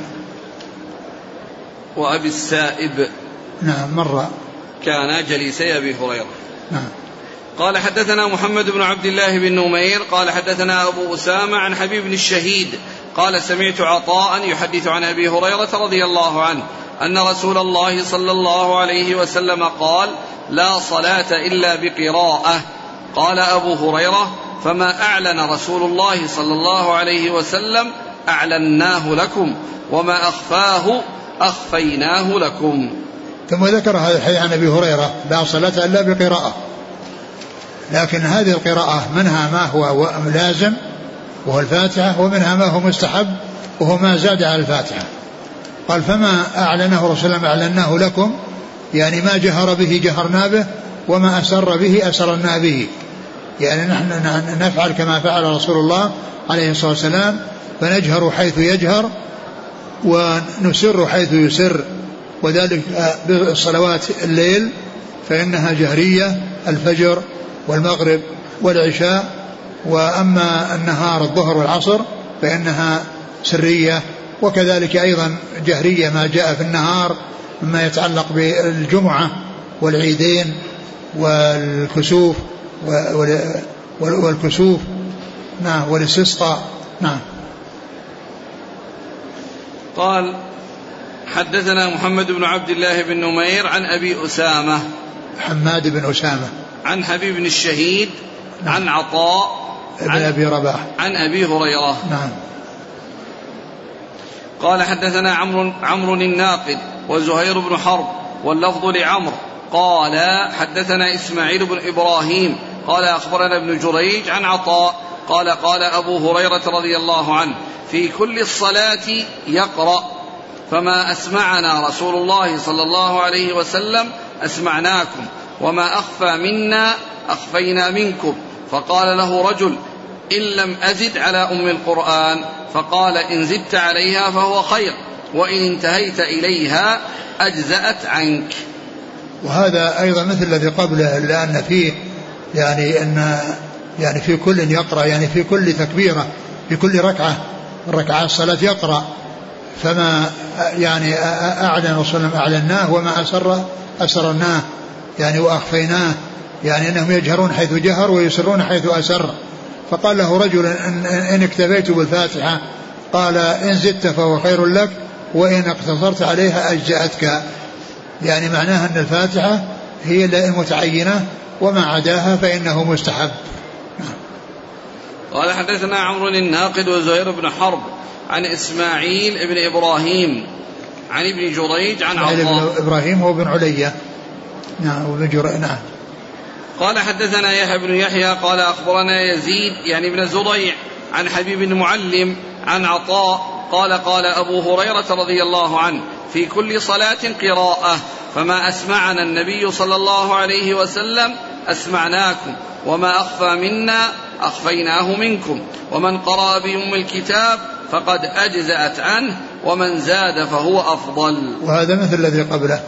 A: وأبي السائب
B: نعم مر
A: كان جليسي أبي هريرة.
B: نعم.
A: قال حدثنا محمد بن عبد الله بن نمير قال حدثنا أبو أسامة عن حبيب بن الشهيد قال سمعت عطاء يحدث عن أبي هريرة رضي الله عنه أن رسول الله صلى الله عليه وسلم قال لا صلاة إلا بقراءة. قال أبو هريرة فما أعلن رسول الله صلى الله عليه وسلم أعلناه لكم وما أخفاه أخفيناه لكم.
B: ثم ذكر هذا الحديث عن أبي هريرة لا صلاة إلا بقراءة، لكن هذه القراءة منها ما هو لازم وهو الفاتحة، ومنها ما هو مستحب وهو ما زاد على الفاتحة. قال فما أعلنه رسول الله أعلناه لكم، يعني ما جهر به جهرنا به وما أسر به أسرنا به، يعني نحن نفعل كما فعل رسول الله عليه الصلاة والسلام، فنجهر حيث يجهر ونسر حيث يسر، وذلك بالصلوات الليل فإنها جهرية الفجر والمغرب والعشاء، وأما النهار الظهر والعصر فإنها سرية، وكذلك أيضا جهرية ما جاء في النهار مما يتعلق بالجمعة والعيدين والكسوف والكسوف نعم والاستسقاء. نعم.
A: قال حدثنا محمد بن عبد الله بن نمير عن أبي أسامة
B: حماد بن أسامة عن
A: حبيب بن الشهيد نعم. عن عطاء
B: عن أبي رباح
A: عن أبي هريرة.
B: نعم.
A: قال حدثنا عمرو عمرو الناقد وزهير بن حرب واللفظ لعمرو قال حدثنا إسماعيل بن إبراهيم قال أخبرنا ابن جريج عن عطاء قال قال أبو هريرة رضي الله عنه في كل الصلاة يقرأ فما أسمعنا رسول الله صلى الله عليه وسلم أسمعناكم وما أخفى منا أخفينا منكم. فقال له رجل إن لم أزد على أم القرآن، فقال إن زدت عليها فهو خير وإن انتهيت إليها أجزأت عنك.
B: وهذا أيضا مثل الذي قبله، لأن فيه يعني أن يعني في كل يقرأ، يعني في كل تكبيرة في كل ركعة الركعة الصلاة يقرأ، فما يعني أعلن رسول الله أعلناه وما أسر أسرناه يعني وأخفيناه، يعني أنهم يجهرون حيث جهر ويسرون حيث أسر. فقال له رجل إن, إن اكتفيت بالفاتحة، قال إن زدت فهو خير لك وإن اقتصرت عليها أجزأتك، يعني معناها أن الفاتحة هي المتعينة وما عداها فإنه مستحب.
A: قال حدثنا عمرو الناقد وزهير بن حرب عن إسماعيل بن إبراهيم عن ابن جريج عن عطاء.
B: إبراهيم هو بن عليا. نعم وابن جريج. نعم.
A: قال حدثنا يحيى بن يحيى قال أخبرنا يزيد يعني ابن زريع عن حبيب بن معلم عن عطاء قال قال أبو هريرة رضي الله عنه في كل صلاة قراءة فما أسمعنا النبي صلى الله عليه وسلم أسمعناكم وما أخفى منا أخفيناه منكم ومن قرأ بأم الكتاب فقد أجزأت عنه ومن زاد فهو أفضل.
B: وهذا مثل الذي قبله.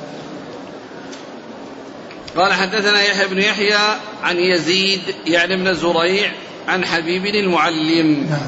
A: قال حدثنا يحيى بن يحيى عن يزيد يعني ابن زريع عن حبيب المعلم
B: نعم.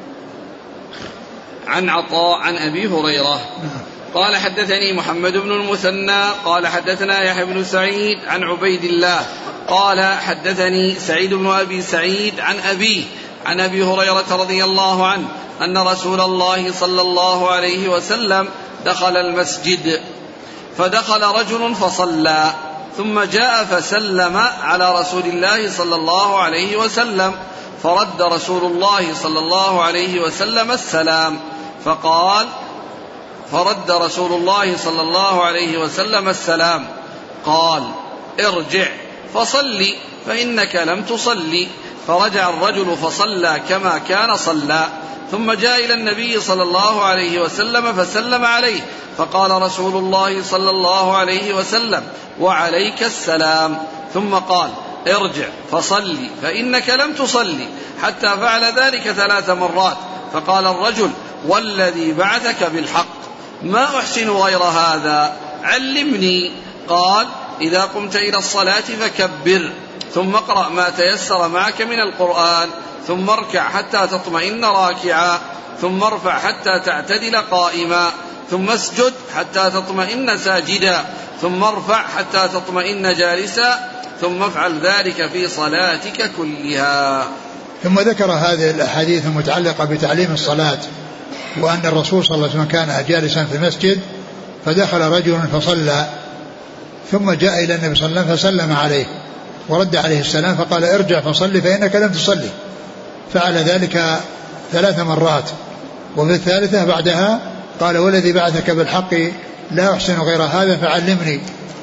A: عن عطاء عن أبي هريرة
B: نعم.
A: قال حدثني محمد بن المثنى قال حدثنا يحيى بن سعيد عن عبيد الله قال حدثني سعيد بن أبي سعيد عن أبيه عن أبي هريرة رضي الله عنه أن رسول الله صلى الله عليه وسلم دخل المسجد فدخل رجل فصلى ثم جاء فسلم على رسول الله صلى الله عليه وسلم فرد رسول الله صلى الله عليه وسلم السلام فقال فرد رسول الله صلى الله عليه وسلم السلام قال ارجع فصلي فإنك لم تصلي. فرجع الرجل فصلى كما كان صلى ثم جاء إلى النبي صلى الله عليه وسلم فسلم عليه فقال رسول الله صلى الله عليه وسلم وعليك السلام ثم قال ارجع فصلي فإنك لم تصلي حتى فعل ذلك ثلاث مرات. فقال الرجل والذي بعثك بالحق ما أحسن غير هذا علمني. قال إذا قمت إلى الصلاة فكبر ثم اقرأ ما تيسر معك من القرآن ثم اركع حتى تطمئن راكعا ثم ارفع حتى تعتدل قائما ثم اسجد حتى تطمئن ساجدا ثم ارفع حتى تطمئن جالسا ثم افعل ذلك في صلاتك كلها.
B: ثم ذكر هذه الأحاديث المتعلقة بتعليم الصلاة وأن الرسول صلى الله عليه وسلم كان جالسا في المسجد فدخل رجل فصلى ثم جاء إلى النبي صلى الله عليه وسلم فسلم عليه ورد عليه السلام فقال ارجع فصلي فإنك لم تصلي. فعل ذلك ثلاث مرات وفي الثالثة بعدها قال والذي بعثك بالحق لا أحسن غير هذا فعلمني.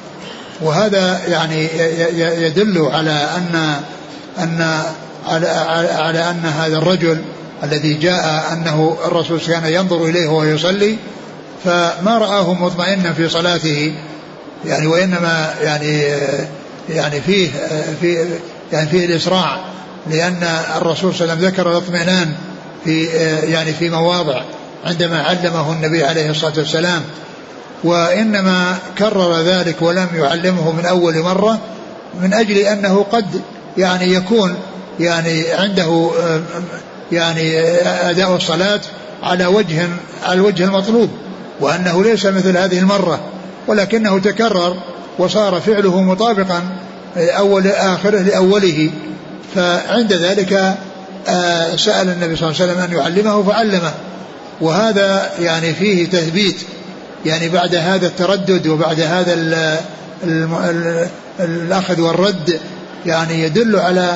B: وهذا يعني يدل على أن أن على, على أن هذا الرجل الذي جاء أنه الرسول كان ينظر إليه وهو يصلي فما رآه مطمئنا في صلاته يعني وإنما يعني يعني فيه في يعني فيه الإسراع لأن الرسول صلى الله عليه وسلم ذكر الاطمئنان في يعني في مواضع عندما علمه النبي عليه الصلاة والسلام وإنما كرر ذلك ولم يعلمه من أول مرة من أجل أنه قد يعني يكون يعني عنده يعني أداء الصلاة على وجه على الوجه المطلوب وأنه ليس مثل هذه المرة ولكنه تكرر وصار فعله مطابقا أول آخره لأوله. فعند ذلك سأل النبي صلى الله عليه وسلم أن يعلمه فعلمه. وهذا يعني فيه تثبيت يعني بعد هذا التردد وبعد هذا ال ال ال الأخذ والرد يعني يدل على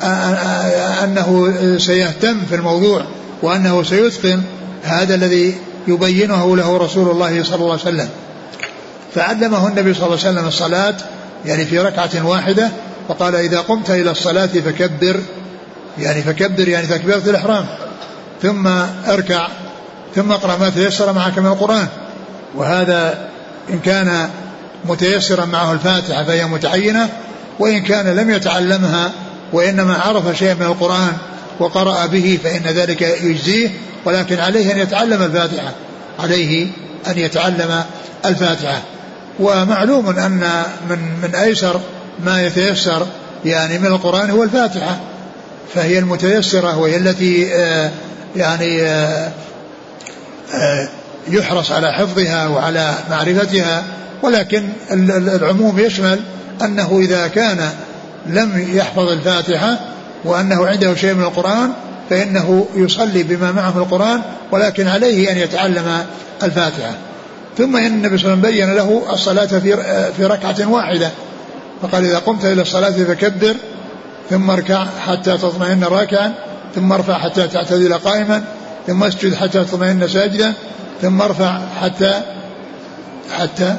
B: أنه سيهتم في الموضوع وأنه سيتقن هذا الذي يبينه له رسول الله صلى الله عليه وسلم. فعلمه النبي صلى الله عليه وسلم الصلاة يعني في ركعة واحدة وقال إذا قمت إلى الصلاة فكبر يعني فكبر يعني تكبيرة الإحرام ثم اركع ثم اقرأ ما تيسر معك من القرآن. وهذا إن كان متيسرا معه الفاتحة فهي متعينة وإن كان لم يتعلمها وإنما عرف شيئا من القرآن وقرأ به فإن ذلك يجزيه ولكن عليه أن يتعلم الفاتحة عليه أن يتعلم الفاتحة. ومعلوم أن من, من أيسر ما يتيسر يعني من القرآن هو الفاتحة فهي المتيسرة وهي التي آه يعني آه آه يحرص على حفظها وعلى معرفتها. ولكن العموم يشمل أنه إذا كان لم يحفظ الفاتحة وأنه عنده شيء من القرآن فإنه يصلي بما معه من القرآن ولكن عليه أن يتعلم الفاتحة. ثم إن النبي صلى الله عليه وسلم بين له الصلاة في في ركعة واحدة فقال إذا قمت إلى الصلاة فكبر ثم اركع حتى تطمئن راكعا ثم ارفع حتى تعتدل قائما ثم اسجد حتى تطمئن ساجدا ثم ارفع حتى حتى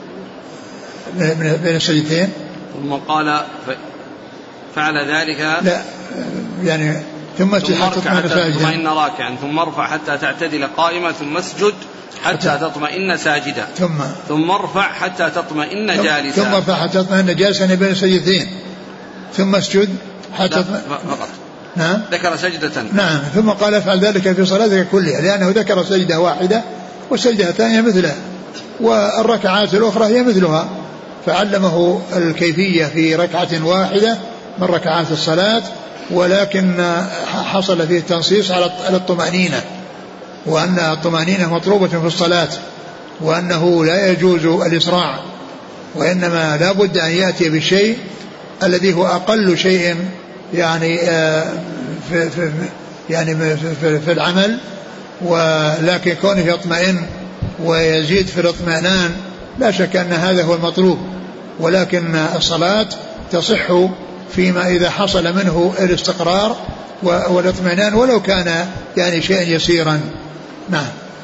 B: بين السجدتين
A: ثم قال فعل ذلك
B: لا يعني ثم اسجد حتى
A: تطمئن راكعا ثم ارفع حتى تعتدل قائما ثم اسجد حتى تطمئن ساجدا
B: ثم
A: ثم ارفع حتى تطمئن جالسا
B: ثم ارفع حتى تطمئن جالسا بين السجدتين ثم اسجد حتى
A: فقط
B: نعم
A: ذكر سجدة
B: نعم ثم قال افعل ذلك في صلاتك كلها لأنه ذكر سجدة واحدة والسجدة الثانية مثلها والركعات الأخرى هي مثلها فعلمه الكيفية في ركعة واحدة من ركعات الصلاة ولكن حصل فيه التنصيص على الطمأنينة وأن الطمأنينة مطلوبة في الصلاة وأنه لا يجوز الإسراع وإنما لا بد أن يأتي بالشيء الذي هو أقل شيء يعني في, في يعني في, في العمل، ولكن كونه يطمئن ويزيد في الاطمئنان لا شك أن هذا هو المطلوب، ولكن الصلاة تصح فيما إذا حصل منه الاستقرار والاطمئنان ولو كان يعني شيئا يسيرا. نعم،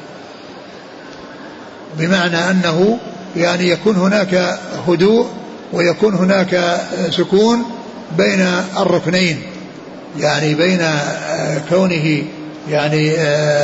B: بمعنى أنه يعني يكون هناك هدوء ويكون هناك سكون بين الركنين، يعني بين كونه يعني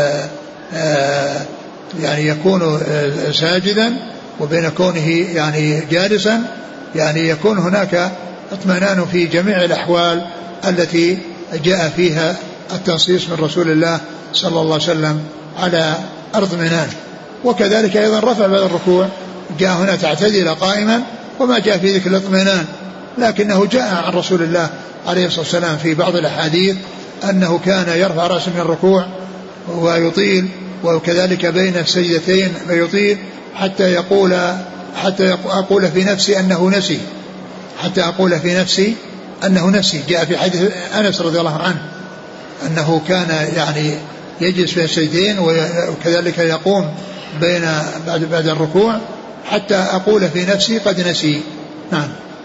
B: يعني يكون ساجدا وبين كونه يعني جالسا، يعني يكون هناك اطمئنان في جميع الأحوال التي جاء فيها التنصيص من رسول الله صلى الله عليه وسلم على الاطمئنان. وكذلك أيضا رفع بعد الركوع جاء هنا تعتدل قائما وما جاء في ذكر الاطمئنان، لكنه جاء عن رسول الله عليه الصلاة والسلام في بعض الأحاديث أنه كان يرفع رأسه من الركوع ويطيل، وكذلك بين السجدتين ويطيل حتى يقول حتى أقول في نفسي أنه نسي حتى أقول في نفسي أنه نسي. جاء في حديث أنس رضي الله عنه أنه كان يعني يجلس في السجدين وكذلك يقوم بين بعد بعد الركوع حتى أقول في نفسي قد نسي. نعم.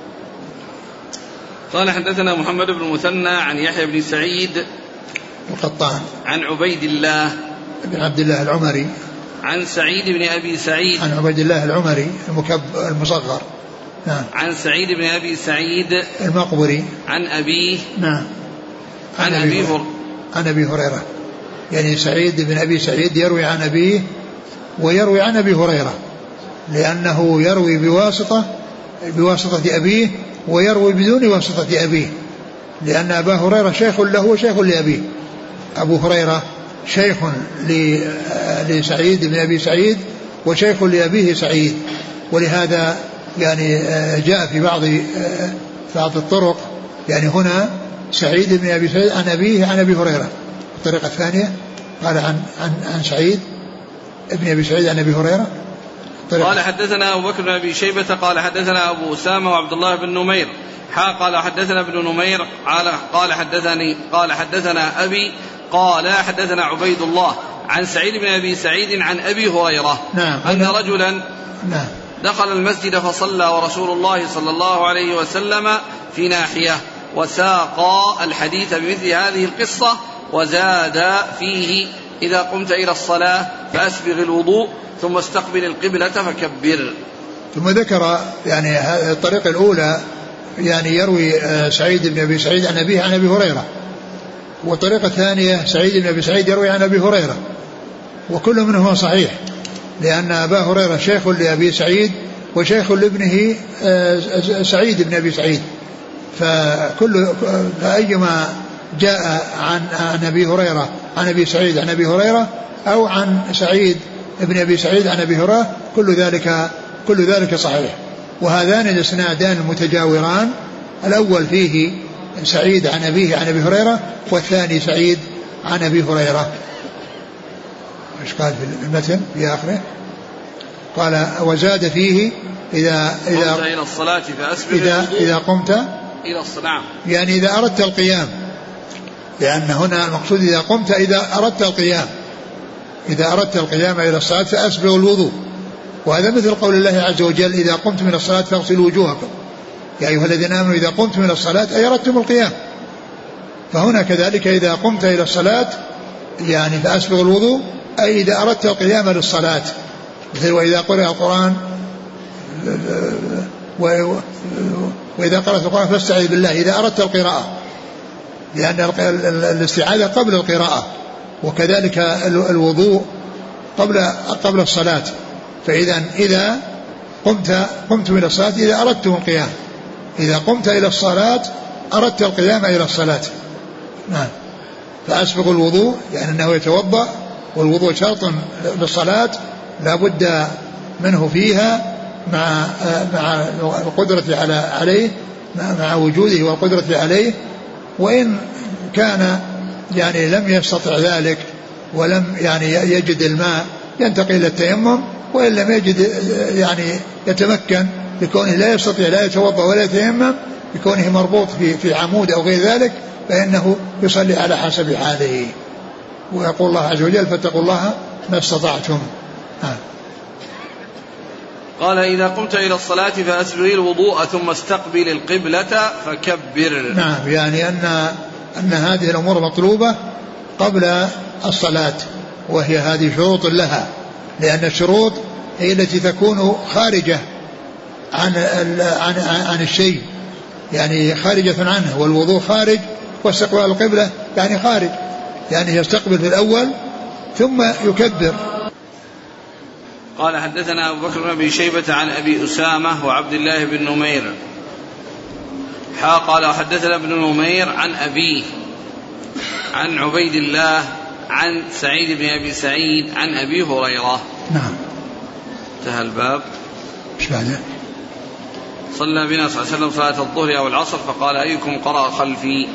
A: قال حدثنا محمد بن المثنى عن يحيى بن سعيد
B: القطان
A: عن عبيد الله
B: بن عبد الله العمري
A: عن سعيد بن أبي سعيد
B: عن عبيد الله العمري المكب المصغر. نعم.
A: عن سعيد بن أبي سعيد
B: المقبري عن
A: أبيه.
B: نعم.
A: عن, عن أبي هريرة
B: عن أبي هريرة، يعني سعيد بن أبي سعيد يروي عن أبيه ويروي عن أبي هريرة، لأنه يروي بواسطة بواسطة أبيه ويروي بدون واسطة أبيه، لأن أبا هريرة شيخ له وشيخ لأبيه. أبو هريرة شيخ لسعيد بن أبي سعيد وشيخ لأبيه سعيد، ولهذا يعني جاء في بعض بعض الطرق يعني هنا سعيد بن أبي سعيد عن أبيه عن أبي هريرة. الطريقة الثانية قال عن عن عن سعيد ابن أبي سعيد عن أبي هريرة.
A: قال حدثنا أبو بكر بن أبي شيبة قال حدثنا أبو أسامة وعبد الله بن نمير حا قال حدثنا ابن نمير قال قال حدثني قال حدثنا أبي قال حدثنا عبيد الله عن سعيد بن أبي سعيد عن أبي هريرة.
B: نعم.
A: أن رجلا
B: نعم.
A: دخل المسجد فصلى ورسول الله صلى الله عليه وسلم في ناحية، وساق الحديث بمثل هذه القصة وزاد فيه: إذا قمت إلى الصلاة فأسبغ الوضوء ثم استقبل القبلة فكبر.
B: ثم ذكر يعني الطريقة الأولى يعني يروي سعيد بن أبي سعيد عن أبيه عن أبي هريرة، والطريقة الثانية سعيد بن أبي سعيد يروي عن أبي هريرة، وكل منهما صحيح، لأن أبا هريرة شيخ لأبي سعيد وشيخ لابنه سعيد بن أبي سعيد، فكل فأيما جاء عن عن أبي هريرة عن أبي سعيد عن أبي هريرة أو عن سعيد ابن أبي سعيد عن أبي هريرة كل ذلك كل ذلك صحيح. وهذان الاسنادان متجاوران، الأول فيه سعيد عن أبيه عن أبي هريرة، والثاني سعيد عن أبي هريرة. ايش قال في المتن في آخره؟ قال: وزاد فيه: إذا إذا
A: قمت إلى الصلاة فأسبغ
B: إذا إذا قمت
A: إلى الصلاة،
B: يعني إذا أردت القيام، لأن هنا المقصود إذا قمت إذا أردت القيام إذا أردت القيام إلى الصلاة فأسبغ الوضوء. وهذا مثل قول الله عز وجل: إذا قمت من الصلاة فاغسلوا وجوهكم يا أيها الذين آمنوا إذا قمت من الصلاة أي أردتم القيام. فهنا كذلك إذا قمت إلى الصلاة يعني فأسبغ الوضوء أي إذا أردت القيام للصلاة، مثل وإذا قرأ القرآن وإذا قرأت القرآن فاستعذ بالله إذا أردت القراءة، لأن الاستعاذة قبل القراءة، وكذلك الوضوء قبل قبل الصلاة. فإذا إذا قمت قمت إلى الصلاة إذا أردت القيام، إذا قمت إلى الصلاة أردت القيام إلى الصلاة. نعم. فأسبغ الوضوء يعني أنه يتوضأ، والوضوء شرط للصلاة لا بد منه فيها مع مع القدرة على عليه مع وجوده والقدرة عليه. وإن كان يعني لم يستطع ذلك ولم يعني يجد الماء ينتقل إلى التيمم، وإن لم يجد يعني يتمكن بكونه لا يستطيع لا يتوضأ ولا يتيمم بكونه مربوط في, في عمود أو غير ذلك فإنه يصلي على حسب حاله. ويقول الله عز وجل فاتقوا الله ما استطعتم. ها.
A: قال إذا قمت إلى الصلاة فأسبغ الوضوء ثم استقبل القبلة فكبر.
B: نعم يعني أن, أن هذه الأمور مطلوبة قبل الصلاة وهي هذه شروط لها لأن الشروط هي التي تكون خارجة عن, عن, عن الشيء يعني خارجة عنه والوضوء خارج واستقبال القبلة يعني خارج يعني يستقبل في الأول ثم يكبر.
A: قال حدثنا أبو بكر بن أبي شيبة عن أبي أسامة وعبد الله بن نمير حا قال حدثنا ابن نمير عن أبيه عن عبيد الله عن سعيد بن أبي سعيد عن أبي هريرة.
B: نعم.
A: انتهى الباب.
B: ايش بعده؟
A: صلى بنا صلى الله عليه وسلم صلاة الظهر أو العصر فقال أيكم قرأ خلفي.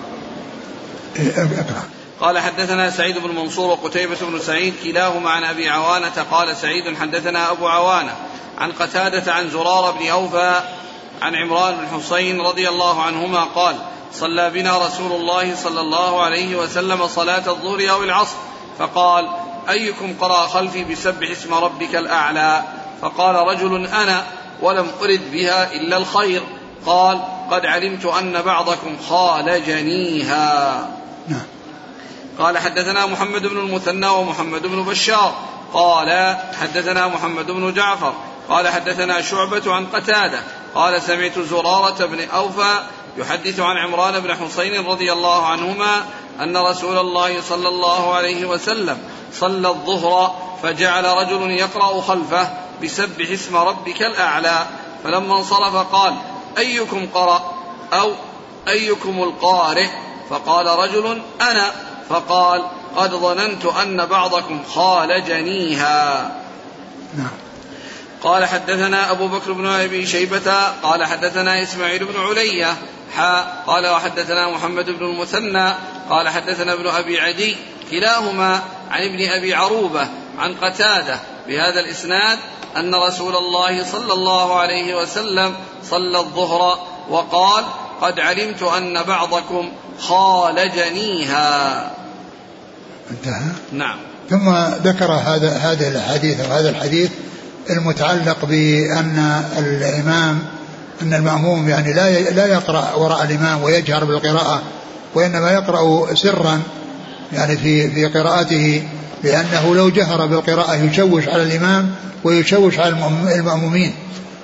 B: اقرأ.
A: قال حدثنا سعيد بن منصور وقتيبة بن سعيد كلاهما عن أبي عوانة قال سعيد حدثنا أبو عوانة عن قتادة عن زرار بن أوفى عن عمران بن حسين رضي الله عنهما قال صلى بنا رسول الله صلى الله عليه وسلم صلاة الظهر أو العصر فقال أيكم قرأ خلفي بسبح اسم ربك الأعلى فقال رجل أنا ولم أرد بها إلا الخير قال قد علمت أن بعضكم خالجنيها. قال حدثنا محمد بن المثنى ومحمد بن بشار قال حدثنا محمد بن جعفر قال حدثنا شعبة عن قتادة قال سمعت زرارة بن أوفى يحدث عن عمران بن حسين رضي الله عنهما أن رسول الله صلى الله عليه وسلم صلى الظهر فجعل رجل يقرأ خلفه بسبح اسم ربك الأعلى فلما انصرف قال أيكم قرأ أو أيكم القارئ فقال رجل أنا فقال قد ظننت أن بعضكم خالجنيها.
B: نعم.
A: قال حدثنا أبو بكر بن أبي شيبة قال حدثنا إسماعيل بن علية حا قال وحدثنا محمد بن المثنى قال حدثنا ابن أبي عدي كلاهما عن ابن أبي عروبة عن قتادة بهذا الإسناد أن رسول الله صلى الله عليه وسلم صلى الظهر وقال قد علمت أن بعضكم خالجنيها.
B: انتهى.
A: نعم.
B: ثم ذكر هذا هذا الحديث وهذا الحديث المتعلق بأن الإمام أن المأموم يعني لا لا يقرأ وراء الإمام ويجهر بالقراءة وإنما يقرأ سرا يعني في في قراءته لأنه لو جهر بالقراءة يشوش على الإمام ويشوش على المأمومين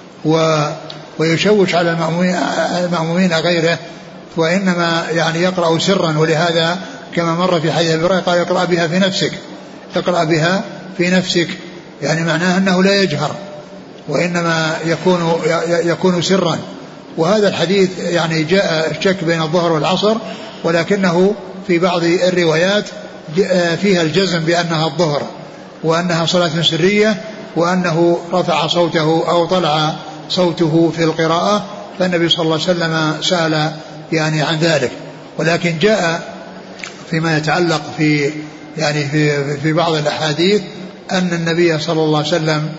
B: ويشوش على المأمومين غيره وإنما يعني يقرأ سرا ولهذا كما مر في حديث أبي هريرة قال يقرأ بها في نفسك تقرأ بها في نفسك يعني معناه أنه لا يجهر وإنما يكون يكون سرا. وهذا الحديث يعني جاء الشك بين الظهر والعصر ولكنه في بعض الروايات فيها الجزم بأنها الظهر وأنها صلاة سرية وأنه رفع صوته أو طلع صوته في القراءة فالنبي صلى الله عليه وسلم سأل يعني عن ذلك. ولكن جاء فيما يتعلق في يعني في في بعض الأحاديث أن النبي صلى الله عليه وسلم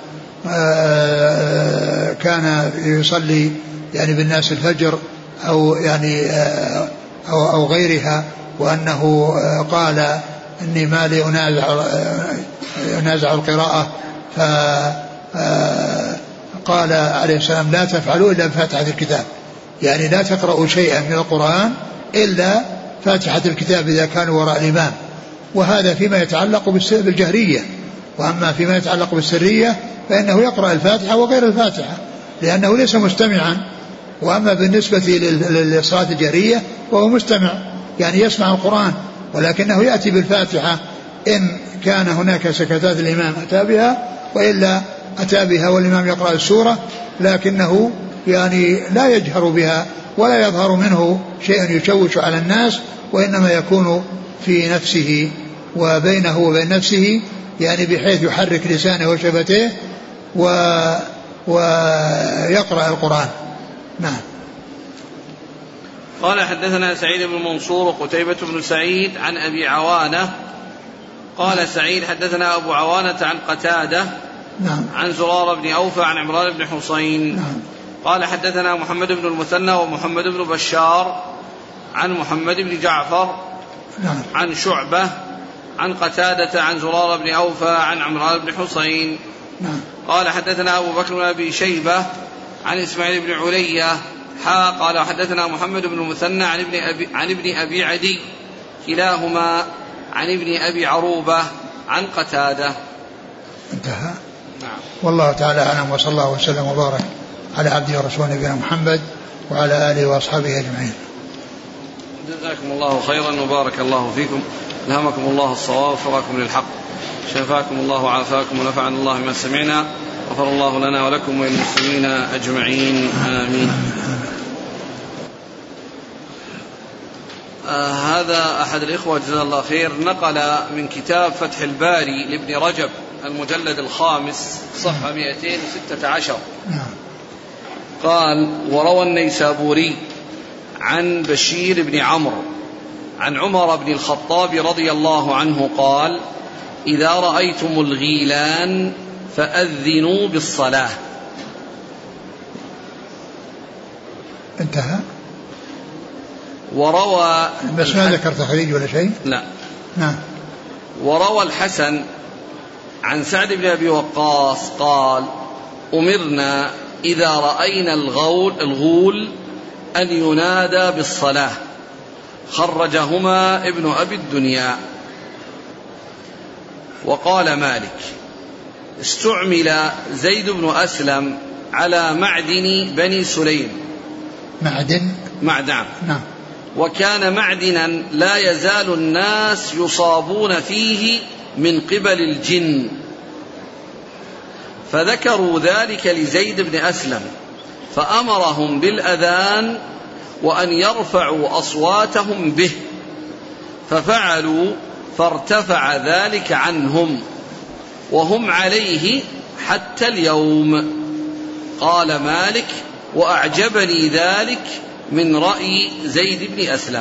B: كان يصلي يعني بالناس الفجر أو يعني أو, أو غيرها وأنه قال إني ما لي أنازع, أنازع القراءة فقال عليه السلام لا تفعلوا إلا بفاتحة الكتاب يعني لا تقرأوا شيئا من القرآن إلا فاتحة الكتاب إذا كانوا وراء الإمام. وهذا فيما يتعلق بالجهرية وأما فيما يتعلق بالسرية فإنه يقرأ الفاتحة وغير الفاتحة لأنه ليس مستمعا. وأما بالنسبة للصلاة الجهرية وهو مستمع يعني يسمع القرآن ولكنه يأتي بالفاتحة إن كان هناك سكتات الإمام أتى بها وإلا أتى بها والإمام يقرأ السورة لكنه يعني لا يجهر بها ولا يظهر منه شيء يشوش على الناس وإنما يكون في نفسه وبينه وبين نفسه يعني بحيث يحرك لسانه وشفتيه و ويقرأ القرآن. نعم.
A: قال حدثنا سعيد بن منصور وقتيبة بن سعيد عن أبي عوانة قال سعيد حدثنا أبو عوانة عن قتادة
B: نعم.
A: عن زرار بن أوفى عن عمران بن حسين.
B: نعم.
A: قال حدثنا محمد بن المثنى ومحمد بن بشار عن محمد بن جعفر
B: نعم.
A: عن شعبة عن قتادة عن زرارة بن أوفى عن عمران بن حسين
B: نعم.
A: قال حدثنا أبو بكر بن أبي شيبة عن إسماعيل بن علية حا قال حدثنا محمد بن المثنى عن ابن أبي, عن ابن أبي عدي كلاهما عن ابن أبي عروبة عن قتادة.
B: انتهى.
A: نعم.
B: والله تعالى أعلم، وصلى الله وسلم وبارك على عبده ورسوله نبينا محمد وعلى آله وأصحابه أجمعين.
A: جزاكم الله خيرا وبارك الله فيكم، ألهمكم الله الصواب وفقكم للحق، شفاكم الله وعافاكم ونفعنا الله ما سمعنا، غفر الله لنا ولكم وللمسلمين أجمعين آمين. آه هذا أحد الإخوة جزاه الله خير نقل من كتاب فتح الباري لابن رجب المجلد الخامس صفحة مئتين وستة عشر قال: وروى النيسابوري عن بشير بن عمرو عن عمر بن الخطاب رضي الله عنه قال: إذا رأيتم الغيلان فأذنوا بالصلاة.
B: انتهى.
A: وروى
B: بس ما ذكر تخريج ولا شيء.
A: لا.
B: نعم.
A: وروى الحسن عن سعد بن أبي وقاص قال: أمرنا إذا رأينا الغول, الغول أن ينادى بالصلاة. خرجهما ابن أبي الدنيا. وقال مالك: استعمل زيد بن أسلم على معدن بني سليم.
B: معدن
A: معدن
B: نعم.
A: وكان معدنا لا يزال الناس يصابون فيه من قبل الجن، فذكروا ذلك لزيد بن أسلم فأمرهم بالأذان وأن يرفعوا أصواتهم به، ففعلوا فارتفع ذلك عنهم وهم عليه حتى اليوم. قال مالك: وأعجبني ذلك من رأي زيد بن أسلم.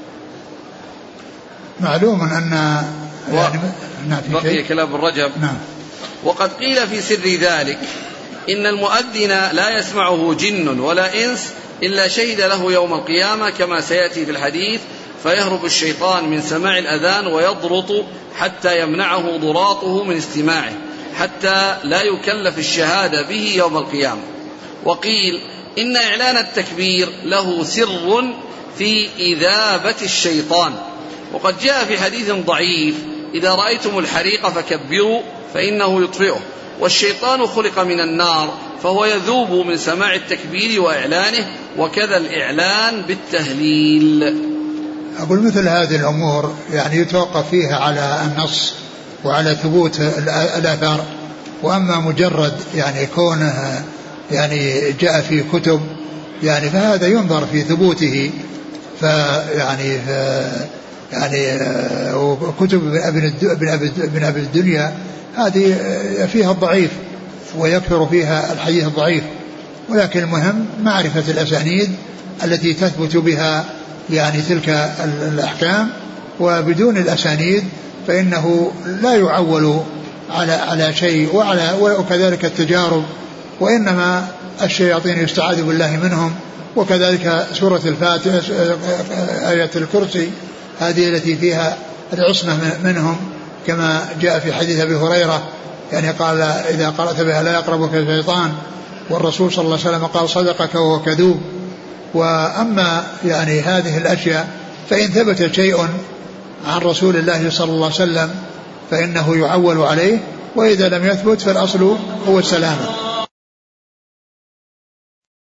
B: معلوم أن يعني
A: و... بقي كلام الرجب.
B: نعم.
A: وقد قيل في سر ذلك إن المؤذن لا يسمعه جن ولا إنس إلا شهد له يوم القيامة كما سيأتي في الحديث، فيهرب الشيطان من سماع الأذان ويضرط حتى يمنعه ضراطه من استماعه حتى لا يكلف الشهادة به يوم القيامة. وقيل إن إعلان التكبير له سر في إذابة الشيطان. وقد جاء في حديث ضعيف: إذا رأيتم الحريق فكبروا فإنه يطفئه، والشيطان خلق من النار فهو يذوب من سماع التكبير وإعلانه، وكذا الإعلان بالتهليل.
B: أقول مثل هذه الأمور يعني يتوقف فيها على النص وعلى ثبوت الآثار، وأما مجرد يعني كونه يعني جاء في كتب يعني فهذا ينظر في ثبوته، فيعني يعني كتب ابن أبي الدنيا هذه فيها الضعيف ويكثر فيها الحديث الضعيف، ولكن المهم معرفة الأسانيد التي تثبت بها يعني تلك الأحكام، وبدون الأسانيد فإنه لا يعول على على شيء، وعلى وكذلك التجارب، وإنما الشياطين يستعاذ بالله منهم. وكذلك سورة الفاتحة آية الكرسي هذه التي فيها العصمة منهم كما جاء في حديث أبي هريرة، يعني قال: إذا قرأت بها لا يقربك الشيطان، والرسول صلى الله عليه وسلم قال: صدقك وهو كذوب. وأما يعني هذه الأشياء فإن ثبت شيء عن رسول الله صلى الله عليه وسلم فإنه يعول عليه، وإذا لم يثبت فالأصل هو السلامة.